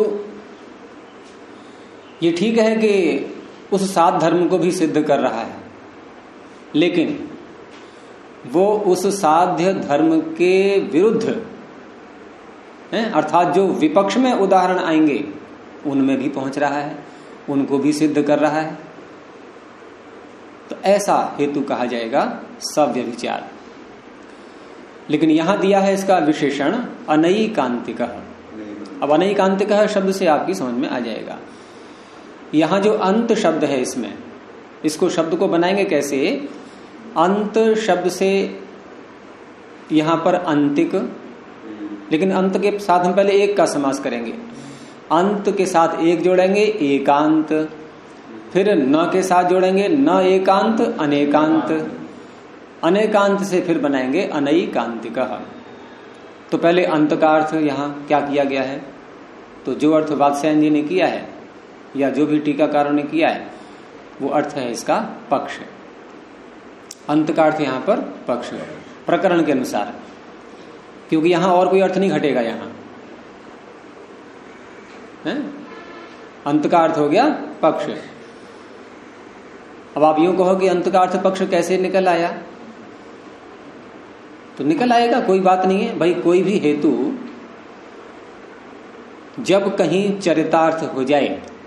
ये ठीक है कि उस साध्य धर्म को भी सिद्ध कर रहा है, लेकिन वो उस साध्य धर्म के विरुद्ध है, अर्थात जो विपक्ष में उदाहरण आएंगे उनमें भी पहुंच रहा है, उनको भी सिद्ध कर रहा है। तो ऐसा हेतु कहा जाएगा सव्यभिचार। लेकिन यहां दिया है इसका विशेषण अनैकांतिकः। अब अनैकांतिकः शब्द से आपकी समझ में आ जाएगा, यहां जो अंत शब्द है इसमें, इसको शब्द को बनाएंगे कैसे? अंत शब्द से यहां पर अंतिक, लेकिन अंत के साथ हम पहले एक का समास करेंगे, अंत के साथ एक जोड़ेंगे एकांत, फिर न के साथ जोड़ेंगे न एकांत अनेकांत, अनेकांत से फिर बनाएंगे अनैकांतिकः। तो पहले अंत का अर्थ यहाँ क्या किया गया है, तो जो अर्थ वात्स्यायन जी ने किया है या जो भी टीकाकारों ने किया है वो अर्थ है इसका पक्ष। अंत का अर्थ यहाँ पर पक्ष प्रकरण के अनुसार, क्योंकि यहां और कोई अर्थ नहीं घटेगा। यहां अंत का अर्थ हो गया पक्ष। अब आप यूं कहो कि अंत का अर्थ पक्ष कैसे निकल आया, तो निकल आएगा, कोई बात नहीं है भाई। कोई भी हेतु जब कहीं चरितार्थ हो जाए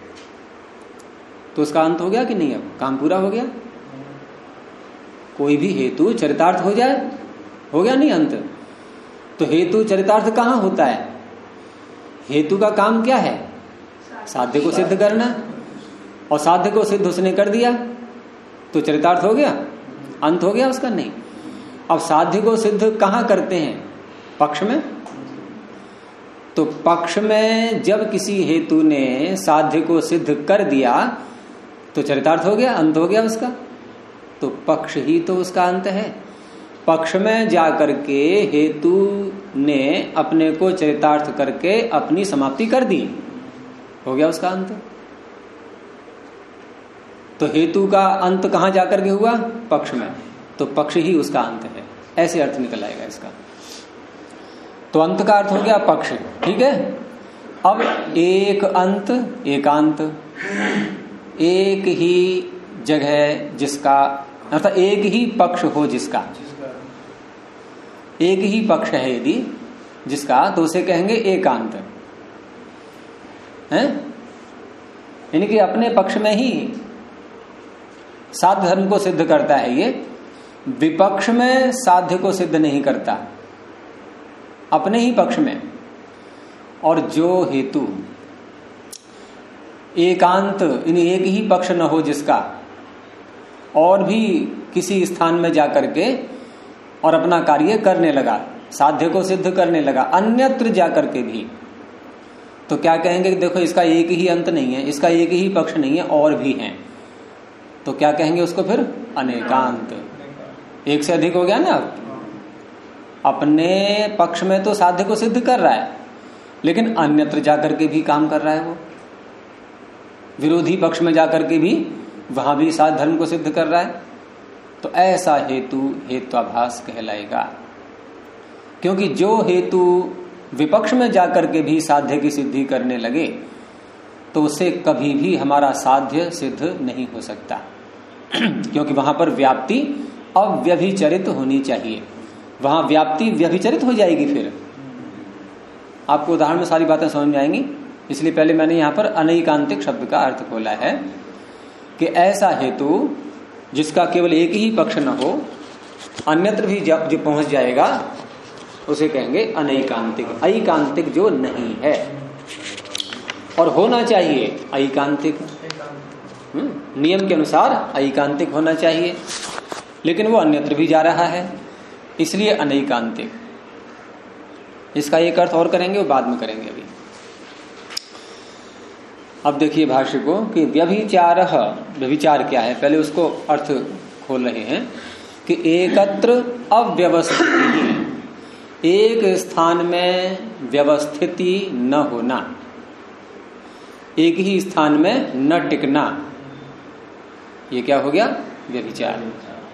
तो उसका अंत हो गया कि नहीं, अब काम पूरा हो गया। कोई भी हेतु चरितार्थ हो जाए, हो गया नहीं अंत। तो हेतु चरितार्थ कहां होता है, हेतु का काम क्या है, साध्य को सिद्ध करना, और साध्य को सिद्ध उसने कर दिया तो चरितार्थ हो गया, अंत हो गया उसका, नहीं। अब साध्य को सिद्ध कहां करते हैं, पक्ष में। तो पक्ष में जब किसी हेतु ने साध्य को सिद्ध कर दिया तो चरितार्थ हो गया, अंत हो गया उसका। तो पक्ष ही तो उसका अंत है। पक्ष में जाकर के हेतु ने अपने को चरितार्थ करके अपनी समाप्ति कर दी, हो गया उसका अंत। तो हेतु का अंत कहां जाकर के हुआ, पक्ष में, तो पक्ष ही उसका अंत है, ऐसे अर्थ निकल आएगा इसका। तो अंत का अर्थ हो गया पक्ष, ठीक है। अब एक अंत एकांत, एक ही जगह जिसका, अर्थात एक ही पक्ष हो जिसका, एक ही पक्ष है यदि जिसका, तो उसे कहेंगे एकांत है। यानी कि अपने पक्ष में ही साध्य धर्म को सिद्ध करता है ये, विपक्ष में साध्य को सिद्ध नहीं करता, अपने ही पक्ष में। और जो हेतु एकांत, यानी एक ही पक्ष न हो जिसका, और भी किसी स्थान में जाकर के और अपना कार्य करने लगा, साध्य को सिद्ध करने लगा अन्यत्र जाकर के भी, तो क्या कहेंगे कि देखो इसका एक ही अंत नहीं है, इसका एक ही पक्ष नहीं है, और भी हैं। तो क्या कहेंगे उसको फिर, अनेकांत। एक से अधिक हो गया ना। अपने पक्ष में तो साध्य को सिद्ध कर रहा है, लेकिन अन्यत्र जाकर के भी काम कर रहा है वो, विरोधी पक्ष में जाकर के भी वहां भी साध्य धर्म को सिद्ध कर रहा है। तो ऐसा हेतु हेत्वाभास कहलाएगा। क्योंकि जो हेतु विपक्ष में जाकर के भी साध्य की सिद्धि करने लगे तो उससे कभी भी हमारा साध्य सिद्ध नहीं हो सकता, क्योंकि वहां पर व्याप्ति अव्यभिचरित होनी चाहिए, वहां व्याप्ति व्यभिचरित हो जाएगी। फिर आपको उदाहरण में सारी बातें समझ में आएंगी, इसलिए पहले मैंने यहां पर अनैकांतिक शब्द का अर्थ खोला है कि ऐसा हेतु जिसका केवल एक ही पक्ष न हो, अन्यत्र भी जब जो पहुंच जाएगा उसे कहेंगे अनैकांतिक। ऐकांतिक जो नहीं है, और होना चाहिए ऐकांतिक, नियम के अनुसार ऐकांतिक होना चाहिए, लेकिन वो अन्यत्र भी जा रहा है, इसलिए अनैकांतिक। इसका एक अर्थ और करेंगे, वो बाद में करेंगे अभी। अब देखिए भाष्य को कि व्यभिचार, व्यभिचार क्या है, पहले उसको अर्थ खोल रहे हैं कि एकत्र अव्यवस्थिति, एक स्थान में व्यवस्थिति न होना, एक ही स्थान में न टिकना, ये क्या हो गया, व्यभिचार।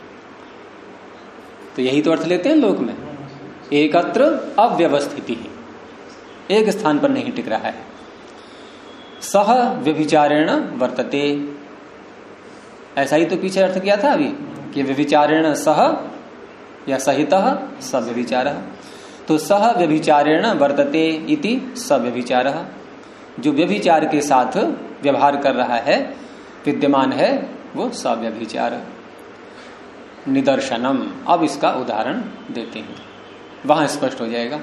तो यही तो अर्थ लेते हैं लोक में, एकत्र अव्यवस्थिति, एक स्थान पर नहीं टिक रहा है। सह व्यभिचारेण वर्तते, ऐसा ही तो पीछे अर्थ किया था अभी कि व्यभिचारेण सह या सहितः स व्यभिचारः। तो सह व्यभिचारेण वर्तते इति स व्यभिचारः, जो व्यभिचार के साथ व्यवहार कर रहा है, विद्यमान है, वो स व्यभिचार। निदर्शनम, अब इसका उदाहरण देते हैं, वहां स्पष्ट हो जाएगा।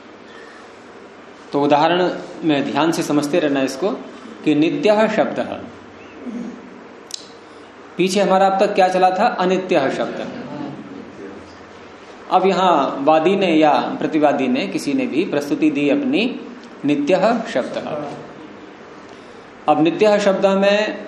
तो उदाहरण में ध्यान से समझते रहना इसको कि नित्यः शब्द, पीछे हमारा अब तक क्या चला था, अनित्यः शब्द। अब यहां वादी ने या प्रतिवादी ने, किसी ने भी प्रस्तुति दी अपनी नित्यः शब्द। अब नित्यः शब्द में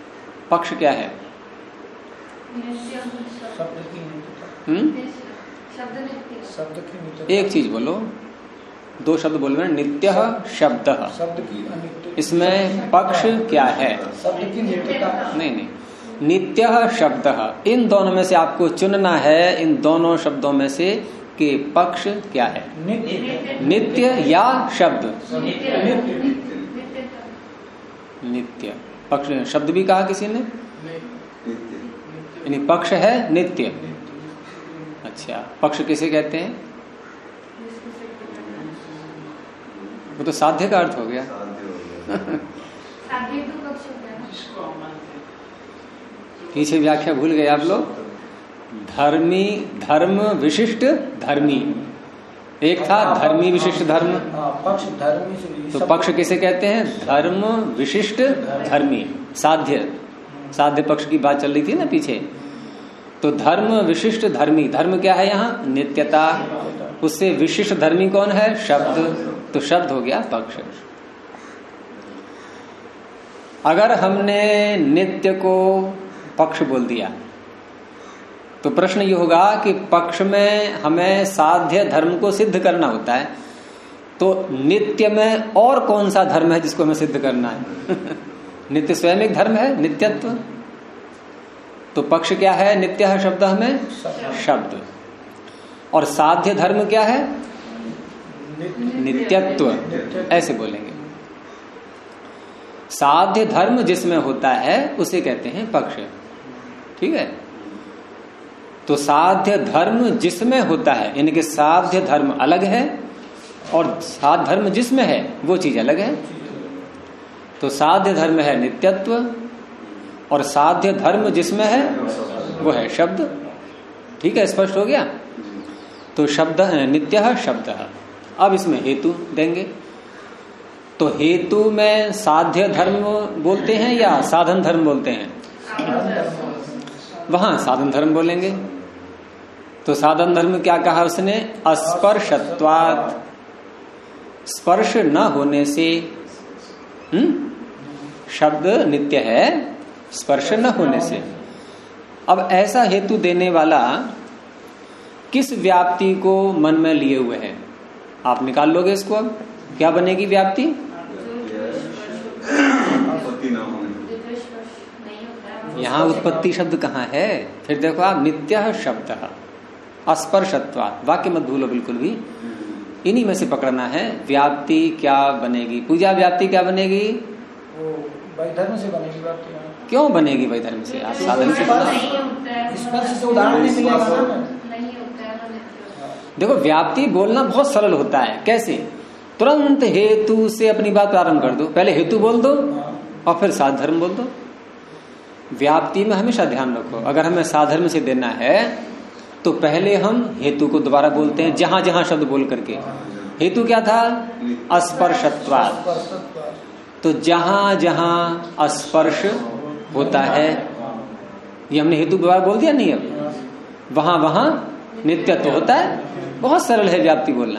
पक्ष क्या है, शब्द की नित्यता। एक चीज बोलो, दो शब्द बोल रहे हैं, नित्य शब्द। शब्द की अनित्य, इसमें पक्ष क्या है? शब्द की नित्यता। नहीं, नित्य शब्द। इन दोनों में से आपको चुनना है, इन दोनों शब्दों में से कि पक्ष क्या है, नित्य या शब्द? नित्य। पक्ष शब्द भी कहा किसी ने, यानी पक्ष है नित्य। अच्छा, पक्ष किसे कहते हैं? वो तो साध्य का अर्थ हो गया। पीछे व्याख्या भूल गए आप लोग। धर्मी, धर्म विशिष्ट धर्मी, एक था धर्मी विशिष्ट धर्म। पक्ष धर्मी से, तो पक्ष किसे कहते हैं? धर्म विशिष्ट धर्मी, साध्य, साध्य पक्ष की बात चल रही थी ना पीछे। तो धर्म विशिष्ट धर्मी, धर्म क्या है यहाँ? नित्यता। उससे विशिष्ट धर्मी कौन है? शब्द। तो शब्द हो गया पक्ष। अगर हमने नित्य को पक्ष बोल दिया तो प्रश्न ये होगा कि पक्ष में हमें साध्य धर्म को सिद्ध करना होता है, तो नित्य में और कौन सा धर्म है जिसको हमें सिद्ध करना है? नित्य स्वयं एक धर्म है, नित्यत्व। तो पक्ष क्या है? नित्य शब्द हमें शब्द। और साध्य धर्म क्या है? नित्यत्व। ऐसे बोलेंगे। साध्य धर्म जिसमें होता है उसे कहते हैं पक्ष। ठीक है। तो साध्य धर्म जिसमें होता है, यानी कि साध्य धर्म अलग है और साध्य धर्म जिसमें है वो चीज अलग है। तो साध्य धर्म है नित्यत्व और साध्य धर्म जिसमें है वो है शब्द। ठीक है, स्पष्ट हो गया। तो शब्द नित्य शब्द। अब इसमें हेतु देंगे। तो हेतु में साध्य धर्म बोलते हैं या साधन धर्म बोलते हैं? वहां साधन धर्म बोलेंगे। तो साधन धर्म क्या कहा उसने? अस्पर्शत्वात्, स्पर्श न होने से। शब्द नित्य है, स्पर्श न होने से। अब ऐसा हेतु देने वाला किस व्याप्ति को मन में लिए हुए है? आप निकाल लोगे इसको। अब क्या बनेगी व्याप्ति? यहाँ उत्पत्ति शब्द कहाँ है? फिर देखो आप, नित्य शब्द, अस्पर्शत्वात्, वाक्य मत भूलो बिल्कुल भी। इन्हीं में से पकड़ना है। व्याप्ति क्या बनेगी? पूजा व्याप्ति क्या बनेगी? वैधर्म से बनेगी व्याप्ति। क्यों बनेगी वैधर्म से? आप साधन से स्पर्श से उदाहरण नहीं मिलेगा। देखो, व्याप्ति बोलना बहुत सरल होता है। कैसे? तुरंत हेतु से अपनी बात प्रारंभ कर दो। पहले हेतु बोल दो और फिर साधर्म बोल दो। व्याप्ति में हमेशा ध्यान रखो, अगर हमें साधर्म से देना है तो पहले हम हेतु को दोबारा बोलते हैं, जहां जहां शब्द बोल करके। हेतु क्या था? अस्पर्शत्वात्। तो जहां जहां स्पर्श होता है, ये हमने हेतु दोबारा बोल दिया नहीं? अब वहां वहां नित्यत्व होता है। बहुत सरल है व्याप्ति बोलना।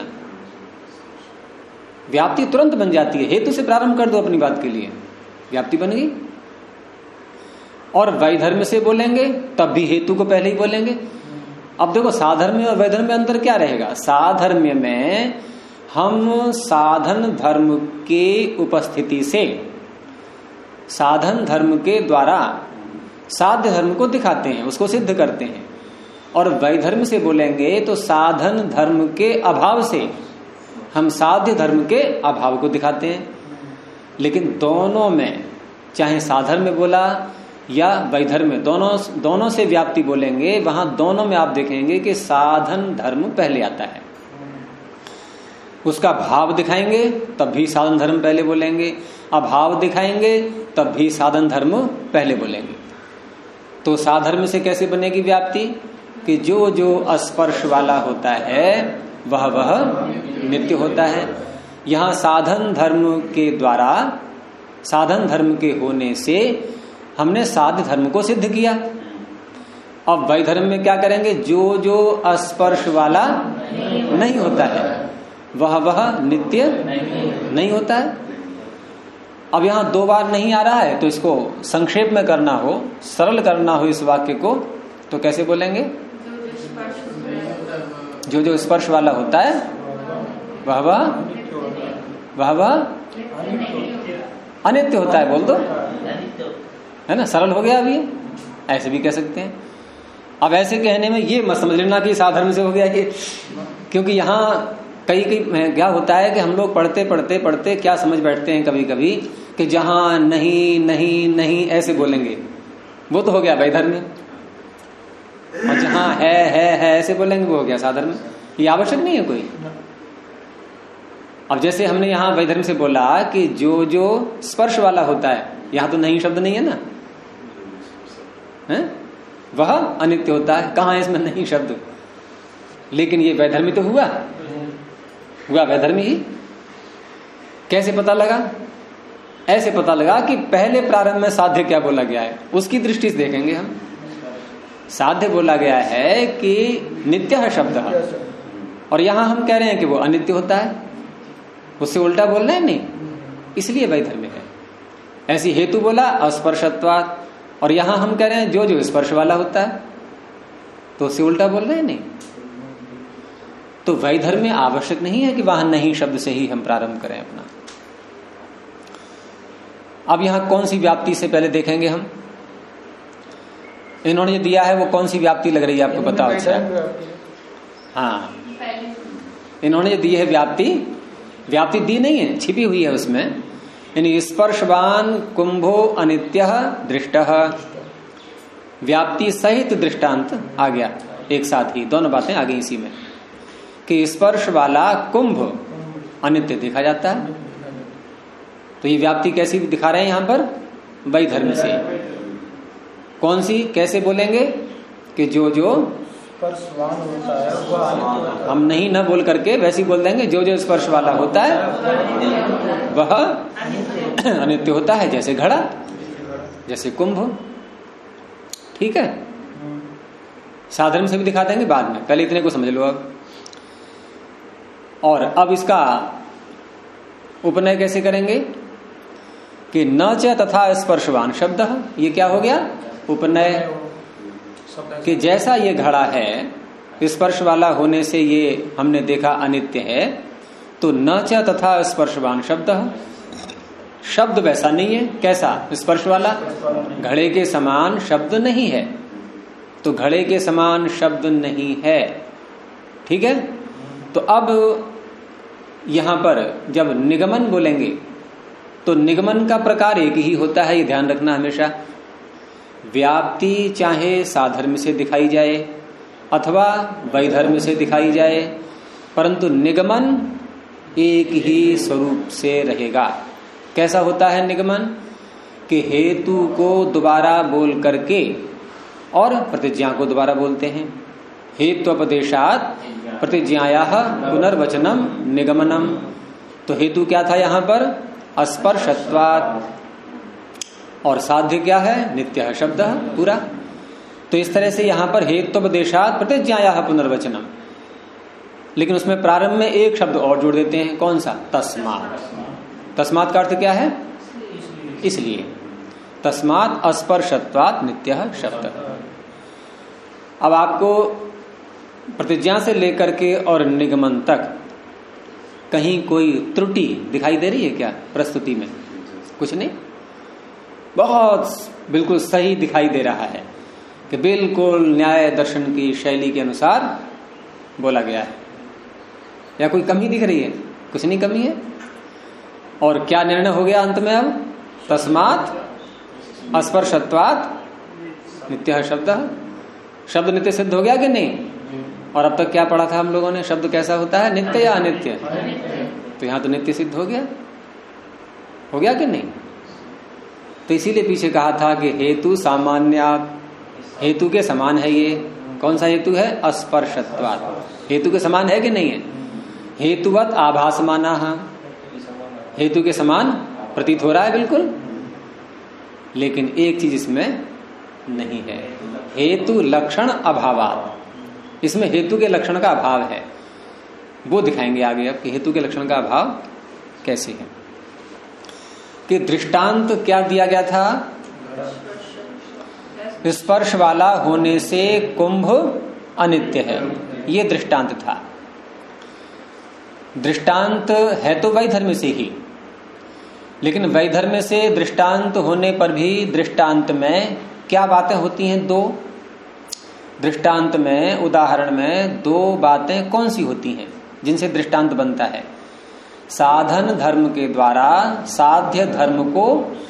व्याप्ति तुरंत बन जाती है। हेतु से प्रारंभ कर दो अपनी बात के लिए, व्याप्ति बन गई। और वैधर्म से बोलेंगे तब भी हेतु को पहले ही बोलेंगे। अब देखो, साधर्म्य और वैधर्म्य में अंतर क्या रहेगा? साधर्म्य में हम साधन धर्म के उपस्थिति से, साधन धर्म के द्वारा साध्य धर्म को दिखाते हैं, उसको सिद्ध करते हैं। और वैधर्म से बोलेंगे तो साधन धर्म के अभाव से हम साध्य धर्म के अभाव को दिखाते हैं। लेकिन दोनों में, चाहे साधर्म में बोला या वैधर्म में, दोनों से व्याप्ति बोलेंगे, वहां दोनों में आप देखेंगे कि साधन धर्म पहले आता है। उसका भाव दिखाएंगे तब भी साधन धर्म पहले बोलेंगे, अभाव दिखाएंगे तब भी साधन धर्म पहले बोलेंगे। तो साधर्म से कैसे बनेगी व्याप्ति? कि जो जो स्पर्श वाला होता है वह नित्य होता है। यहाँ साधन धर्म के द्वारा, साधन धर्म के होने से हमने साध्य धर्म को सिद्ध किया। अब वैधर्म में क्या करेंगे? जो जो स्पर्श वाला नहीं होता है वह नित्य नहीं होता है। अब यहाँ दो बार नहीं आ रहा है, तो इसको संक्षेप में करना हो, सरल करना हो इस वाक्य को, तो कैसे बोलेंगे? जो जो स्पर्श वाला होता है वह अनित्य होता है। बोल दो, है ना, सरल हो गया अभी। ऐसे भी कह सकते हैं। अब ऐसे कहने में ये मत समझ लेना कि साधर्म से हो गया ये, क्योंकि यहाँ कई क्या होता है कि हम लोग पढ़ते पढ़ते पढ़ते क्या समझ बैठते हैं कभी कभी कि जहां नहीं नहीं नहीं ऐसे बोलेंगे वो तो हो गया वैधर्म्य, और जहां है ऐसे बोलेंगे वो हो गया साधर्म्य। ये आवश्यक नहीं है कोई। अब जैसे हमने यहाँ वैधर्म से बोला कि जो जो स्पर्श वाला होता है, यहाँ तो नहीं शब्द नहीं है ना, है? वह अनित्य होता है। कहाँ है इसमें नहीं शब्द? लेकिन ये वैधर्मी तो हुआ वैधर्मी ही। कैसे पता लगा? ऐसे पता लगा कि पहले प्रारंभ में साध्य क्या बोला गया है, उसकी दृष्टि से देखेंगे हम। साध्य बोला गया है कि नित्य है शब्द, और यहां हम कह रहे हैं कि वो अनित्य होता है। उससे उल्टा बोल रहे हैं नहीं, इसलिए वैधर्म्य है। ऐसी हेतु बोला अस्पर्शत्वात्, और यहां हम कह रहे हैं जो जो स्पर्श वाला होता है, तो उससे उल्टा बोल रहे हैं नहीं। तो वैधर्म्य आवश्यक नहीं है कि वहां नहीं शब्द से ही हम प्रारंभ करें अपना। अब यहां कौन सी व्याप्ति से पहले देखेंगे हम। इन्होंने जो दिया है वो कौन सी व्याप्ति लग रही है आपको बताओ? अच्छा, हाँ, इन्होंने जो दी है व्याप्ति दी नहीं है, छिपी हुई है उसमें। यानी स्पर्शवान कुंभो अनित्य दृष्टः, व्याप्ति सहित दृष्टांत आ गया एक साथ ही, दोनों बातें आ गई इसी में कि स्पर्श वाला कुंभ अनित्य देखा जाता है। तो ये व्याप्ति कैसी दिखा रहे हैं यहां पर? वैधर्म्य से। कौन सी, कैसे बोलेंगे कि जो जो स्पर्शवान होता है वह अनित्य होता है। हम नहीं ना बोल करके वैसे ही बोल देंगे जो जो स्पर्श वाला होता है वह अनित्य होता है, जैसे घड़ा, जैसे कुंभ। ठीक है, साधर्म से भी दिखा देंगे बाद में, पहले इतने को समझ लो अब। और अब इसका उपनय कैसे करेंगे कि न च तथा स्पर्शवान शब्द, ये क्या हो गया? उपनय। कि जैसा ये घड़ा है स्पर्श वाला होने से ये हमने देखा अनित्य है, तो न च तथा स्पर्शवान शब्द, शब्द वैसा नहीं है। कैसा? स्पर्श वाला। घड़े के समान शब्द नहीं है, तो घड़े के समान शब्द नहीं है। ठीक है, तो अब यहां पर जब निगमन बोलेंगे तो निगमन का प्रकार एक ही होता है, ये ध्यान रखना हमेशा। व्याप्ति चाहे साधर्म से दिखाई जाए अथवा वैधर्म से दिखाई जाए, परंतु निगमन एक ही स्वरूप से रहेगा। कैसा होता है निगमन? कि हेतु को दोबारा बोल करके और प्रतिज्ञा को दोबारा बोलते हैं। हेत्वोपदेशात प्रतिज्ञायाः पुनर्वचनम निगमनम। तो हेतु क्या था यहां पर? अस्पर्शत्वात्, और साध्य क्या है? नित्य है शब्द पूरा। तो इस तरह से यहां पर हेत्वोपदेशात प्रतिज्ञायाः पुनर्वचनम, लेकिन उसमें प्रारंभ में एक शब्द और जोड़ देते हैं। कौन सा? तस्मात्। तस्मात् का अर्थ क्या है? इसलिए। तस्मात् अस्पर्शत्वात् नित्य शब्द। अब आपको प्रतिज्ञा से लेकर के और निगमन तक कहीं कोई त्रुटि दिखाई दे रही है क्या प्रस्तुति में? कुछ नहीं, बहुत बिल्कुल सही दिखाई दे रहा है कि बिल्कुल न्याय दर्शन की शैली के अनुसार बोला गया है। या कोई कमी दिख रही है? कुछ नहीं कमी है। और क्या निर्णय हो गया अंत में? अब तस्मात् अस्पर्शत्वात् नित्य शब्द, शब्द नित्य सिद्ध हो गया कि नहीं? और अब तक क्या पढ़ा था हम लोगों ने? शब्द कैसा होता है? नित्य या अनित्य? तो यहां तो नित्य सिद्ध हो गया कि नहीं? तो इसीलिए पीछे कहा था कि हेतु सामान्यात्, हेतु के समान है ये। कौन सा हेतु है? अस्पर्शत्वात्। हेतु के समान है कि नहीं है? हेतुवत आभासमानः, हेतु के समान प्रतीत हो रहा है बिल्कुल, लेकिन एक चीज इसमें नहीं है, हेतु लक्षण अभावात्। इसमें हेतु के लक्षण का अभाव है, वो दिखाएंगे आगे अब कि हेतु के लक्षण का अभाव कैसे है। कि दृष्टांत क्या दिया गया था? स्पर्श वाला होने से कुंभ अनित्य है। ये दृष्टांत था। दृष्टांत है तो वैधर्म्य से ही, लेकिन वैधर्म्य से दृष्टांत होने पर भी दृष्टांत में क्या बातें होती हैं? दो। दृष्टांत में, उदाहरण में दो बातें कौन सी होती हैं जिनसे दृष्टांत बनता है? साधन धर्म के द्वारा साध्य धर्म को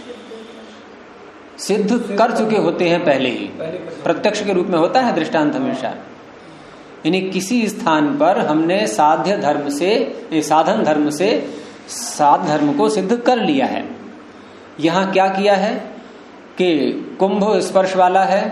सिद्ध कर चुके होते हैं पहले ही, प्रत्यक्ष के रूप में होता है दृष्टांत हमेशा। यानी किसी स्थान पर हमने साध्य धर्म से, साधन धर्म से साध्य धर्म को सिद्ध कर लिया है। यहां क्या किया है कि कुंभ स्पर्श वाला है,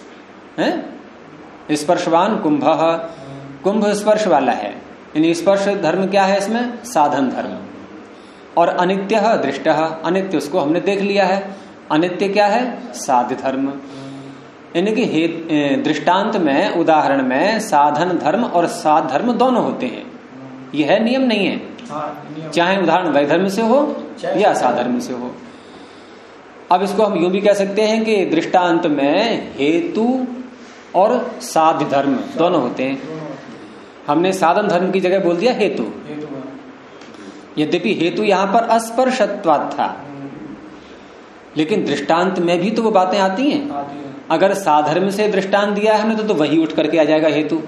स्पर्शवान कुंभ, कुंभ स्पर्श वाला है। यानी स्पर्श धर्म क्या है इसमें? साधन धर्म। और अनित्य दृष्ट, अनित्य उसको हमने देख लिया है। अनित्य क्या है? साध्य धर्म। यानी कि दृष्टांत में, उदाहरण में साधन धर्म और साध्य धर्म दोनों होते हैं। यह है, नियम नहीं है, चाहे उदाहरण वैधर्म से हो या साधर्म से हो। अब इसको हम यूं भी कह सकते हैं कि दृष्टांत में हेतु और साध्य धर्म दोनों होते हैं। हमने साधन धर्म की जगह बोल दिया हेतु, यद्यपि हेतु यहां पर अस्पर्शत्वात् था, लेकिन दृष्टांत में भी तो वो बातें आती हैं। अगर साधर्म से दृष्टांत दिया है हमने तो वही उठ करके आ जाएगा हेतु।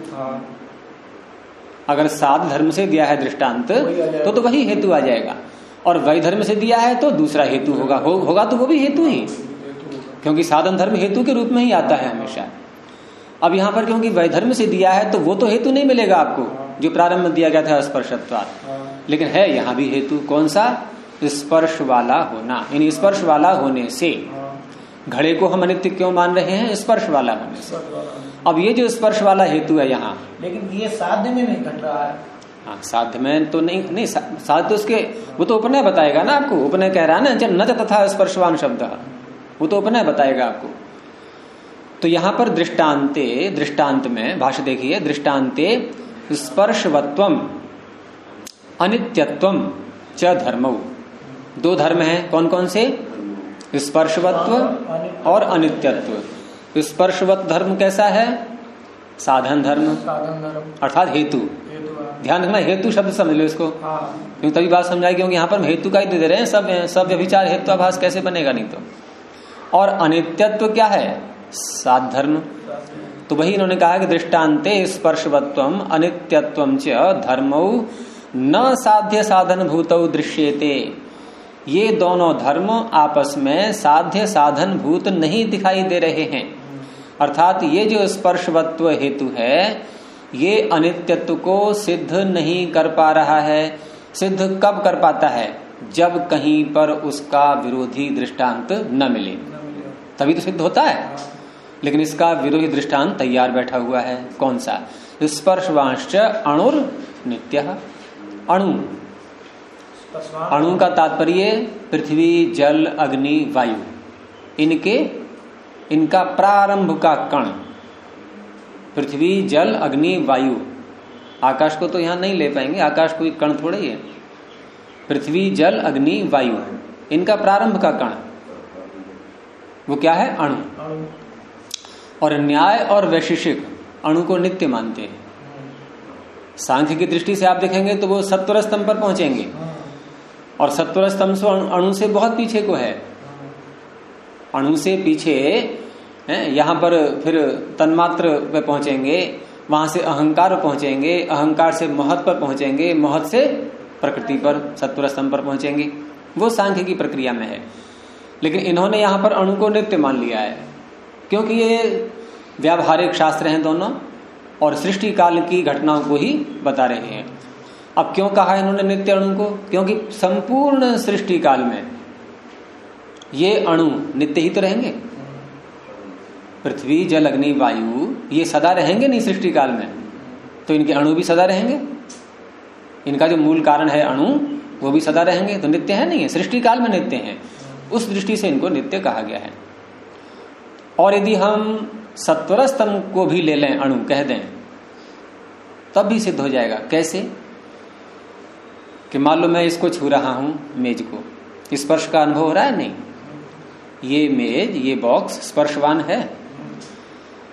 अगर साध धर्म से दिया है दृष्टांत तो वही हेतु आ जाएगा, और वैधर्म से दिया है तो दूसरा हेतु होगा। होगा तो वो भी हेतु ही, क्योंकि साधन धर्म हेतु के रूप में ही आता है हमेशा। अब यहां पर क्योंकि वैधर्म से दिया है तो वो तो हेतु नहीं मिलेगा आपको जो प्रारंभ में दिया गया था स्पर्शत्वात्, लेकिन है यहां भी हेतु। कौन सा? स्पर्श वाला होना। यानी स्पर्श वाला होने से घड़े को हम अनित्य क्यों मान रहे हैं? स्पर्श वाला होने से। अब ये जो स्पर्श वाला हेतु है यहाँ, लेकिन ये साध्य में नहीं घट रहा है। हाँ, साध्य में तो नहीं साध्य उसके, वो तो उपनय बताएगा ना आपको। उपनय कह रहा है ना, न तथा स्पर्शवान शब्द, वो तो उपनय बताएगा आपको। तो यहां पर दृष्टांत में भाष्य देखिए, दृष्टांते स्पर्शवत्वम अनित्यत्वम च धर्मौ। दो धर्म हैं, कौन कौन से? स्पर्शवत्व और अनित्यत्व। स्पर्शवत धर्म कैसा है? साधन धर्म, अर्थात हेतु। ध्यान रखना, हेतु शब्द समझ लो इसको, क्योंकि तभी बात समझाएगी। क्योंकि यहाँ पर हेतु का ही दे रहे हैं, सब व्यभिचार हेतुआभास कैसे बनेगा नहीं तो। और अनित्यत्व क्या है? साध धर्म। तो वही इन्होंने कहा कि दृष्टांते स्पर्शवत्वम अनित्यत्वम च धर्मौ न साध्य साधन भूतौ दृश्येते। ये दोनों धर्म आपस में साध्य साधन भूत नहीं दिखाई दे रहे हैं। अर्थात ये जो स्पर्शवत्व हेतु है ये अनित्यत्व को सिद्ध नहीं कर पा रहा है। सिद्ध कब कर पाता है? जब कहीं पर उसका विरोधी दृष्टांत न मिले, तभी तो सिद्ध होता है। लेकिन इसका विरोधी दृष्टांत तैयार बैठा हुआ है। कौन सा? स्पर्शवांश्च अणुर नित्यः। अणु, अणु का तात्पर्य पृथ्वी जल अग्नि वायु, इनका प्रारंभ का कण। पृथ्वी जल अग्नि वायु, आकाश को तो यहां नहीं ले पाएंगे, आकाश कोई कण थोड़े ही है। पृथ्वी जल अग्नि वायु, इनका प्रारंभ का कण वो क्या है? अणु। और न्याय और वैशेषिक अणु को नित्य मानते हैं। सांख्य की दृष्टि से आप देखेंगे तो वो सत्वर स्तंभ पर पहुंचेंगे, और सत्वर स्तंभ से अणु से बहुत पीछे को है। अणु से पीछे यहां पर फिर तन्मात्र पे पहुंचेंगे, वहां से अहंकार पहुंचेंगे, अहंकार से महत् पर पहुंचेंगे, महत् से प्रकृति पर, सत्वर स्तंभ पर पहुंचेंगे। वो सांख्य की प्रक्रिया में है। लेकिन इन्होंने यहां पर अणु को नित्य मान लिया है, क्योंकि ये व्यावहारिक शास्त्र हैं दोनों, और सृष्टि काल की घटनाओं को ही बता रहे हैं। अब क्यों कहा इन्होंने नित्य अणु को? क्योंकि संपूर्ण सृष्टि काल में ये अणु नित्य ही तो रहेंगे। पृथ्वी जल अग्नि वायु ये सदा रहेंगे नहीं सृष्टि काल में, तो इनके अणु भी सदा रहेंगे। इनका जो मूल कारण है अणु, वो भी सदा रहेंगे, तो नित्य है नहीं है, सृष्टि काल में नित्य है। उस दृष्टि से इनको नित्य कहा गया है। और यदि हम सत्वर स्तंभ को भी ले लें, अणु कह दें, तब भी सिद्ध हो जाएगा। कैसे? कि मान लो मैं इसको छू रहा हूं, मेज को, स्पर्श का अनुभव हो रहा है? नहीं। ये मेज, ये बॉक्स स्पर्शवान है।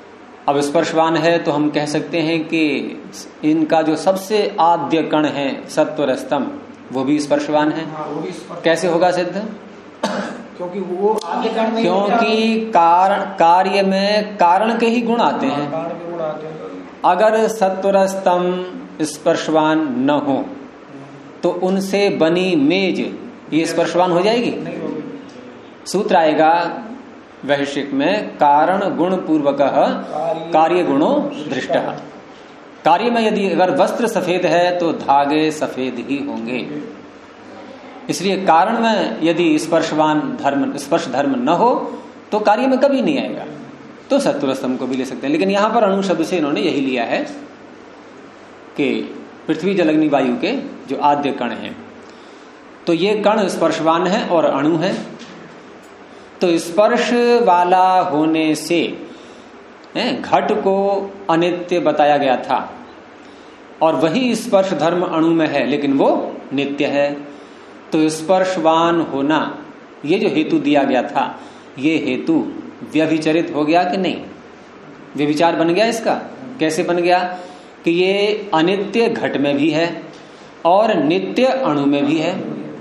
अब स्पर्शवान है तो हम कह सकते हैं कि इनका जो सबसे आद्य कण है सत्वरस्तम, वो भी स्पर्शवान है। वो भी स्पर्श। कैसे होगा सिद्ध? क्योंकि वो आद्य कण नहीं, क्योंकि कार्य में कारण के ही गुण आते हैं। कारण के गुण आते हैं। अगर सत्वरस्तम स्पर्शवान न हो तो उनसे बनी मेज ये स्पर्शवान हो जाएगी? नहीं होगी। सूत्र आएगा वैशिक में, कारण गुण पूर्वक कार्य गुणों दृष्ट। कार्य में यदि अगर वस्त्र सफेद है तो धागे सफेद ही होंगे। इसलिए कारण में यदि स्पर्श धर्म न हो तो कार्य में कभी नहीं आएगा। तो सत्वरस्तम को भी ले सकते हैं, लेकिन यहां पर अणु शब्द से इन्होंने यही लिया है कि पृथ्वी जल अग्नि वायु के जो आद्य कण हैं, तो ये कण स्पर्शवान है और अणु है। तो स्पर्श वाला होने से घट को अनित्य बताया गया था, और वही स्पर्श धर्म अणु में है लेकिन वो नित्य है। तो स्पर्शवान होना ये जो हेतु दिया गया था, ये हेतु व्यभिचरित हो गया कि नहीं? व्यभिचार बन गया इसका। कैसे बन गया? कि ये अनित्य घट में भी है और नित्य अणु में भी है।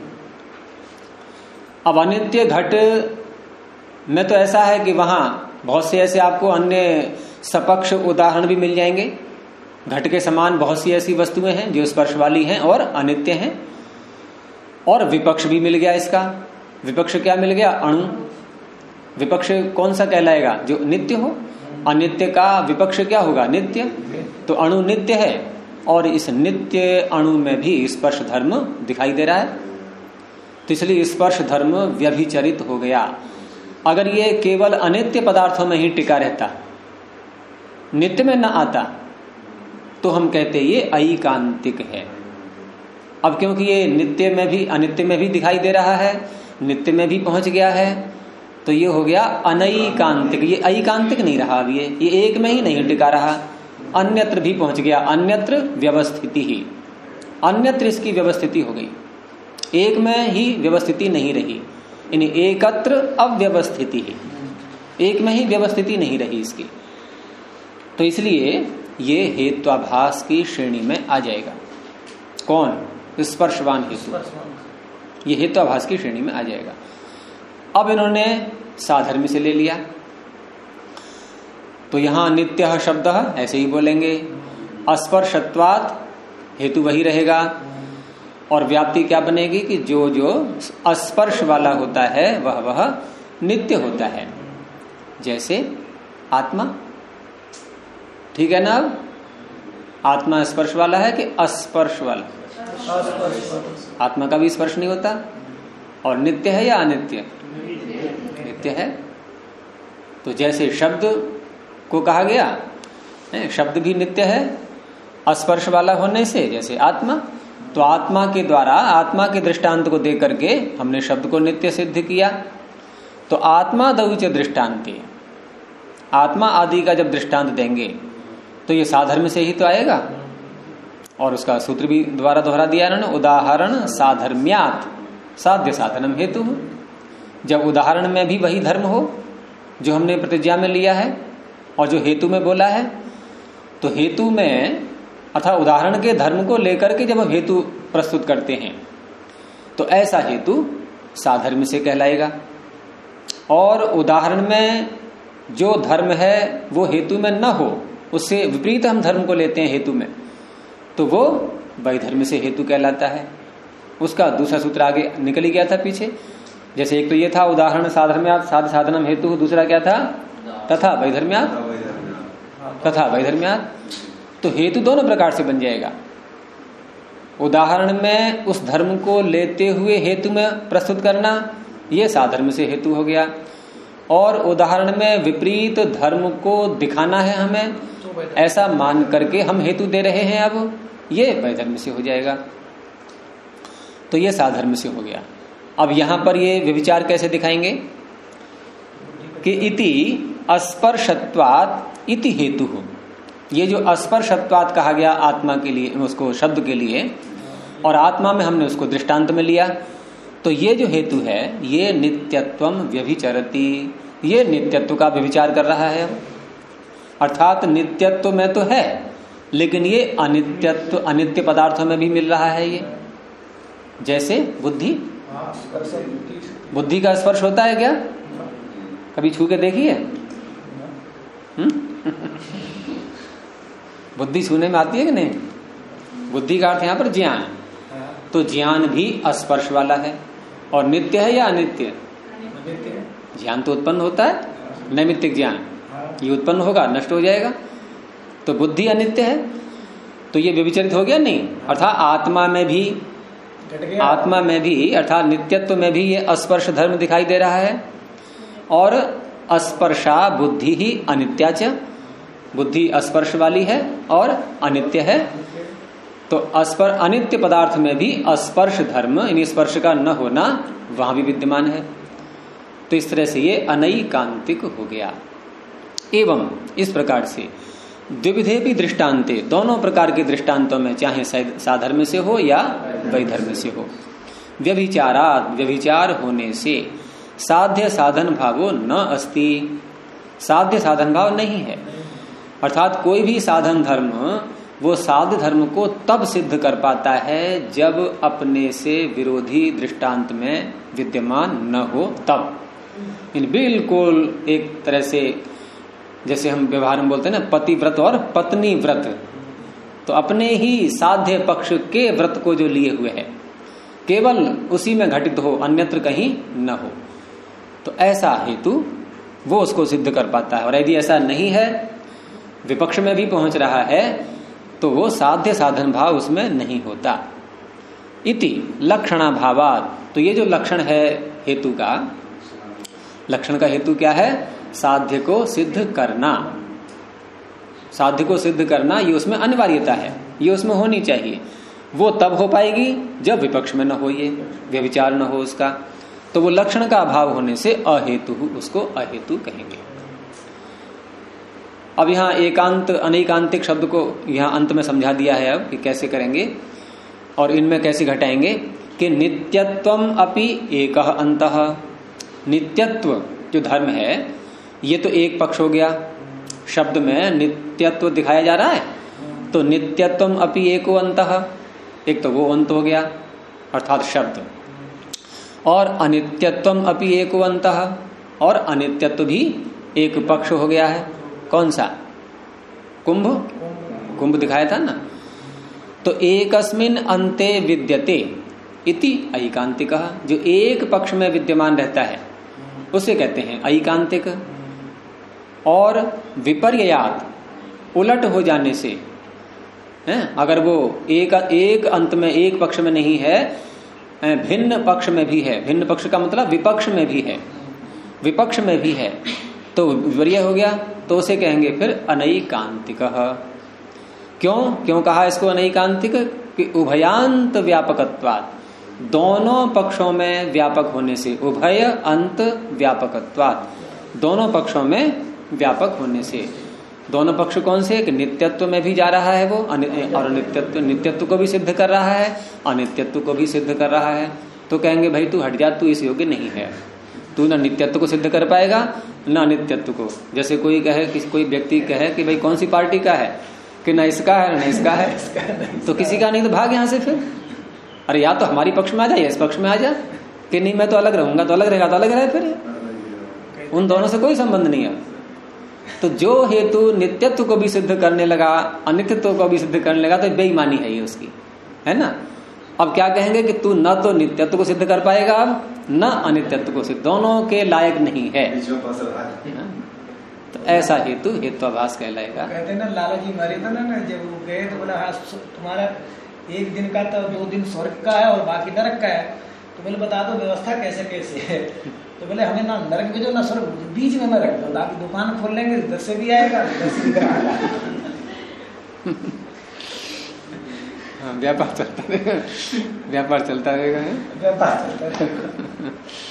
अब अनित्य घट में तो ऐसा है कि वहां बहुत से ऐसे आपको अन्य सपक्ष उदाहरण भी मिल जाएंगे। घट के समान बहुत सी ऐसी वस्तुएं हैं जो स्पर्श वाली हैं और अनित्य हैं। और विपक्ष भी मिल गया इसका। विपक्ष क्या मिल गया? अणु। विपक्ष कौन सा कहलाएगा? जो नित्य हो। अनित्य का विपक्ष क्या होगा? नित्य। तो अणु नित्य है और इस नित्य अणु में भी स्पर्श धर्म दिखाई दे रहा है। तो इसलिए स्पर्श धर्म व्यभिचरित हो गया। अगर ये केवल अनित्य पदार्थों में ही टिका रहता, नित्य में न आता, तो हम कहते ये ऐकांतिक है। अब क्योंकि ये नित्य में भी अनित्य में भी दिखाई दे रहा है, नित्य में भी पहुंच गया है, तो ये हो गया अनैकांतिक। ये ऐकांतिक नहीं रहा। अब ये एक में ही नहीं टिका रहा, अन्यत्र भी पहुंच गया। अन्यत्र व्यवस्थिति ही, अन्यत्र इसकी व्यवस्थिति हो गई, एक में ही व्यवस्थिति नहीं रही। यानी एकत्र अव्यवस्थिति ही, एक में ही व्यवस्थिति नहीं रही इसकी। तो इसलिए ये हेत्वाभास की श्रेणी में आ जाएगा। कौन? स्पर्शवान हेतु, ये हेत्वाभास की श्रेणी में आ जाएगा। अब इन्होंने साधर्म्य से ले लिया, तो यहां नित्य शब्द ऐसे ही बोलेंगे। अस्पर्शत्वात् हेतु वही रहेगा, और व्याप्ति क्या बनेगी कि जो जो अस्पर्श वाला होता है वह नित्य होता है। जैसे आत्मा, ठीक है ना? अब आत्मा स्पर्श वाला है कि अस्पर्श वाला? आत्मा का भी स्पर्श नहीं होता, और नित्य है या अनित्य? नित्य है। तो जैसे शब्द को कहा गया, शब्द भी नित्य है अस्पर्श वाला होने से, जैसे आत्मा। तो आत्मा के द्वारा, आत्मा के दृष्टांत को देकर के हमने शब्द को नित्य सिद्ध किया। तो आत्मा दौच दृष्टांति, आत्मा आदि का जब दृष्टांत देंगे तो ये साधर्म से ही तो आएगा। और उसका सूत्र भी द्वारा दोहरा दिया ना, उदाहरण साधर्म्यात् साध्य साधनम हेतु। जब उदाहरण में भी वही धर्म हो जो हमने प्रतिज्ञा में लिया है और जो हेतु में बोला है, तो हेतु में अर्थात उदाहरण के धर्म को लेकर के जब हम हेतु प्रस्तुत करते हैं तो ऐसा हेतु साधर्म्य से कहलाएगा। और उदाहरण में जो धर्म है वो हेतु में न हो, उससे विपरीत हम धर्म को लेते हैं हेतु में, तो वो वैधर्म्य से हेतु कहलाता है। उसका दूसरा सूत्र आगे निकल ही गया था पीछे। जैसे एक तो ये था उदाहरण साधर्म्यात् साध्य साधनम हेतु, दूसरा क्या था? तथा वैधर्म्यात् तथा वैधर्म्यात्। तो हेतु दोनों प्रकार से बन जाएगा। उदाहरण में उस धर्म को लेते हुए हेतु में प्रस्तुत करना, ये साधर्म्य से हेतु हो गया। और उदाहरण में विपरीत धर्म को दिखाना है हमें, ऐसा मान करके हम हेतु दे रहे हैं, अब ये वैधर्म्य से हो जाएगा। तो ये साधर्म्य से हो गया। अब यहां पर ये व्यभिचार कैसे दिखाएंगे कि इति अस्पर्शत्वात् इति हेतु हो। ये जो अस्पर्शत्वात् कहा गया आत्मा के लिए, उसको शब्द के लिए, और आत्मा में हमने उसको दृष्टांत में लिया, तो ये जो हेतु है ये नित्यत्वम व्यभिचरति, ये नित्यत्व का व्यभिचार कर रहा है। अर्थात नित्यत्व में तो है, लेकिन ये अनित्यत्व, अनित्य पदार्थों में भी मिल रहा है। ये जैसे बुद्धि, बुद्धि का स्पर्श होता है क्या? कभी छू के देखिए? बुद्धि छूने में आती है कि नहीं? बुद्धि का अर्थ यहां पर ज्ञान, तो ज्ञान भी स्पर्श वाला है। और नित्य है या अनित्य? ज्ञान तो उत्पन्न होता है, नैमित्तिक ज्ञान, ये उत्पन्न होगा, नष्ट हो जाएगा। तो बुद्धि अनित्य है, तो ये व्यभिचरित हो गया नहीं। अर्थात आत्मा में भी अर्थात नित्यत्व में भी ये अस्पर्श धर्म दिखाई दे रहा है। और अस्पर्शा बुद्धि ही अनित्याच, बुद्धि स्पर्श वाली है और अनित्य है। तो अनित्य पदार्थ में भी स्पर्श धर्म, यानी स्पर्श का न होना वहां भी विद्यमान है। तो इस तरह से ये अनैकांतिक हो गया। एवं इस प्रकार से द्विविधे भी दृष्टांते, दोनों प्रकार के दृष्टांतों में, चाहे साधर्म से हो या वैधर्म से हो, व्यभिचारात्, व्यभिचार होने से साध्य साधन भावो न अस्ति, साध्य साधन भाव नहीं है। अर्थात कोई भी साधन धर्म वो साध्य धर्म को तब सिद्ध कर पाता है जब अपने से विरोधी दृष्टांत में विद्यमान न हो तब। इन बिल्कुल एक तरह से जैसे हम व्यवहार में बोलते हैं ना, पति व्रत और पत्नी व्रत, तो अपने ही साध्य पक्ष के व्रत को जो लिए हुए है केवल उसी में घटित हो, अन्यत्र कहीं न हो, तो ऐसा हेतु वो उसको सिद्ध कर पाता है। और यदि ऐसा नहीं है, विपक्ष में भी पहुंच रहा है, तो वो साध्य साधन भाव उसमें नहीं होता। इति लक्षणाभावात्, तो ये जो लक्षण है हेतु का, लक्षण का हेतु क्या है? साध्य को सिद्ध करना, साध्य को सिद्ध करना ये उसमें अनिवार्यता है, ये उसमें होनी चाहिए। वो तब हो पाएगी जब विपक्ष में न हो, ये व्यभिचार न हो उसका। तो वो लक्षण का अभाव होने से अहेतु, उसको अहेतु कहेंगे। अब यहाँ एकांत अनैकांतिक शब्द को यहाँ अंत में समझा दिया है अब कि कैसे करेंगे और इनमें कैसे घटाएंगे। कि नित्यत्वम अपि एकः अंतः, नित्यत्व जो धर्म है ये तो एक पक्ष हो गया, शब्द में नित्यत्व दिखाया जा रहा है, तो नित्यत्वम अपि एको अंतः, एक तो वो अंत हो गया अर्थात शब्द। और अनित्यत्वम अपि एको अंतः, और अनित्यत्व भी एक पक्ष हो गया है। कौन सा? कुंभ, कुंभ दिखाया था ना। तो एकस्मिन अंते विद्यते इति ऐकांतिकः, जो एक पक्ष में विद्यमान रहता है उसे कहते हैं ऐकांतिक। और विपर्ययात, उलट हो जाने से, अगर वो एक अंत में, एक पक्ष में नहीं है, भिन्न पक्ष में भी है, भिन्न पक्ष का मतलब विपक्ष में भी है, विपक्ष में भी है, तो विपर्य हो गया, तो उसे कहेंगे फिर अनैकांतिकः। क्यों कहा इसको अनैकांतिक? कि उभयांत व्यापकत्वात्, दोनों पक्षों में व्यापक होने से, उभय अंत व्यापकत्वात्, दोनों पक्षों में व्यापक होने से। दोनों पक्ष कौन से? कि नित्यत्व में भी जा रहा है वो, और नित्यत्व को भी सिद्ध कर रहा है, अनित्यत्व को भी सिद्ध कर रहा है। तो कहेंगे भाई तू हट जा, तू इस योग्य नहीं है, तू न नित्यत्व को सिद्ध कर पाएगा न अनित्यत्व को। जैसे कोई कहे, कोई व्यक्ति कहे कि भाई कौन सी पार्टी का है, कि न इसका है न इसका है, तो किसी का नहीं तो भाग यहां से फिर। अरे या तो हमारी पक्ष में आ जा या इस पक्ष में आ जा, कि नहीं मैं तो अलग रहूंगा, तो अलग रहेगा तो अलग रहे, फिर उन दोनों से कोई संबंध नहीं है। तो जो हेतु नित्यत्व को भी सिद्ध करने लगा, अनित्यत्व को भी सिद्ध करने लगा, तो बेईमानी है ये उसकी, है ना। अब क्या कहेंगे कि तू न तो नित्यत्व को सिद्ध कर पाएगा अब, न अनित्यत्व को सिद्ध, दोनों के लायक नहीं है। तो ऐसा हेतु हेत्वाभास कहलाएगा। कहते हैं ना, लाला जी मरे थे ना, जब वो गए तो बोला हाँ तुम्हारा एक दिन का तो 2 दिन स्वर्ग का है और बाकी नरक का है, तो बोले बता दो व्यवस्था कैसे कैसे है। तो बोले हमें ना नरक भेजो ना स्वर्ग, बीच में मैं रख दो, ताकि दुकान खोल लेंगे, 10 से भी आएगा 10 से भी आएगा। व्यापार चलता रहेगा, व्यापार चलता रहेगा, व्यापार चलता रहेगा।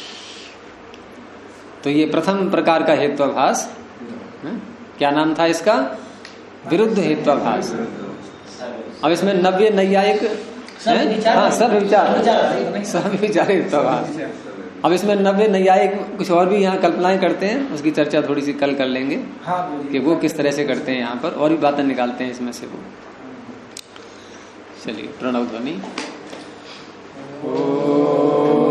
तो ये प्रथम प्रकार का हेत्वाभास, क्या नाम था इसका? विरुद्ध हेत्वाभास। अब इसमें नव्य नैयायिक, हाँ सब विचार हेत्वाभास, अब इसमें नव्य नैयायिक कुछ और भी यहाँ कल्पनाएं करते हैं, उसकी चर्चा थोड़ी सी कल कर लेंगे। हाँ, कि वो किस तरह से करते हैं यहाँ पर, और भी बातें निकालते हैं इसमें से वो। चलिए, प्रणव ध्वनि।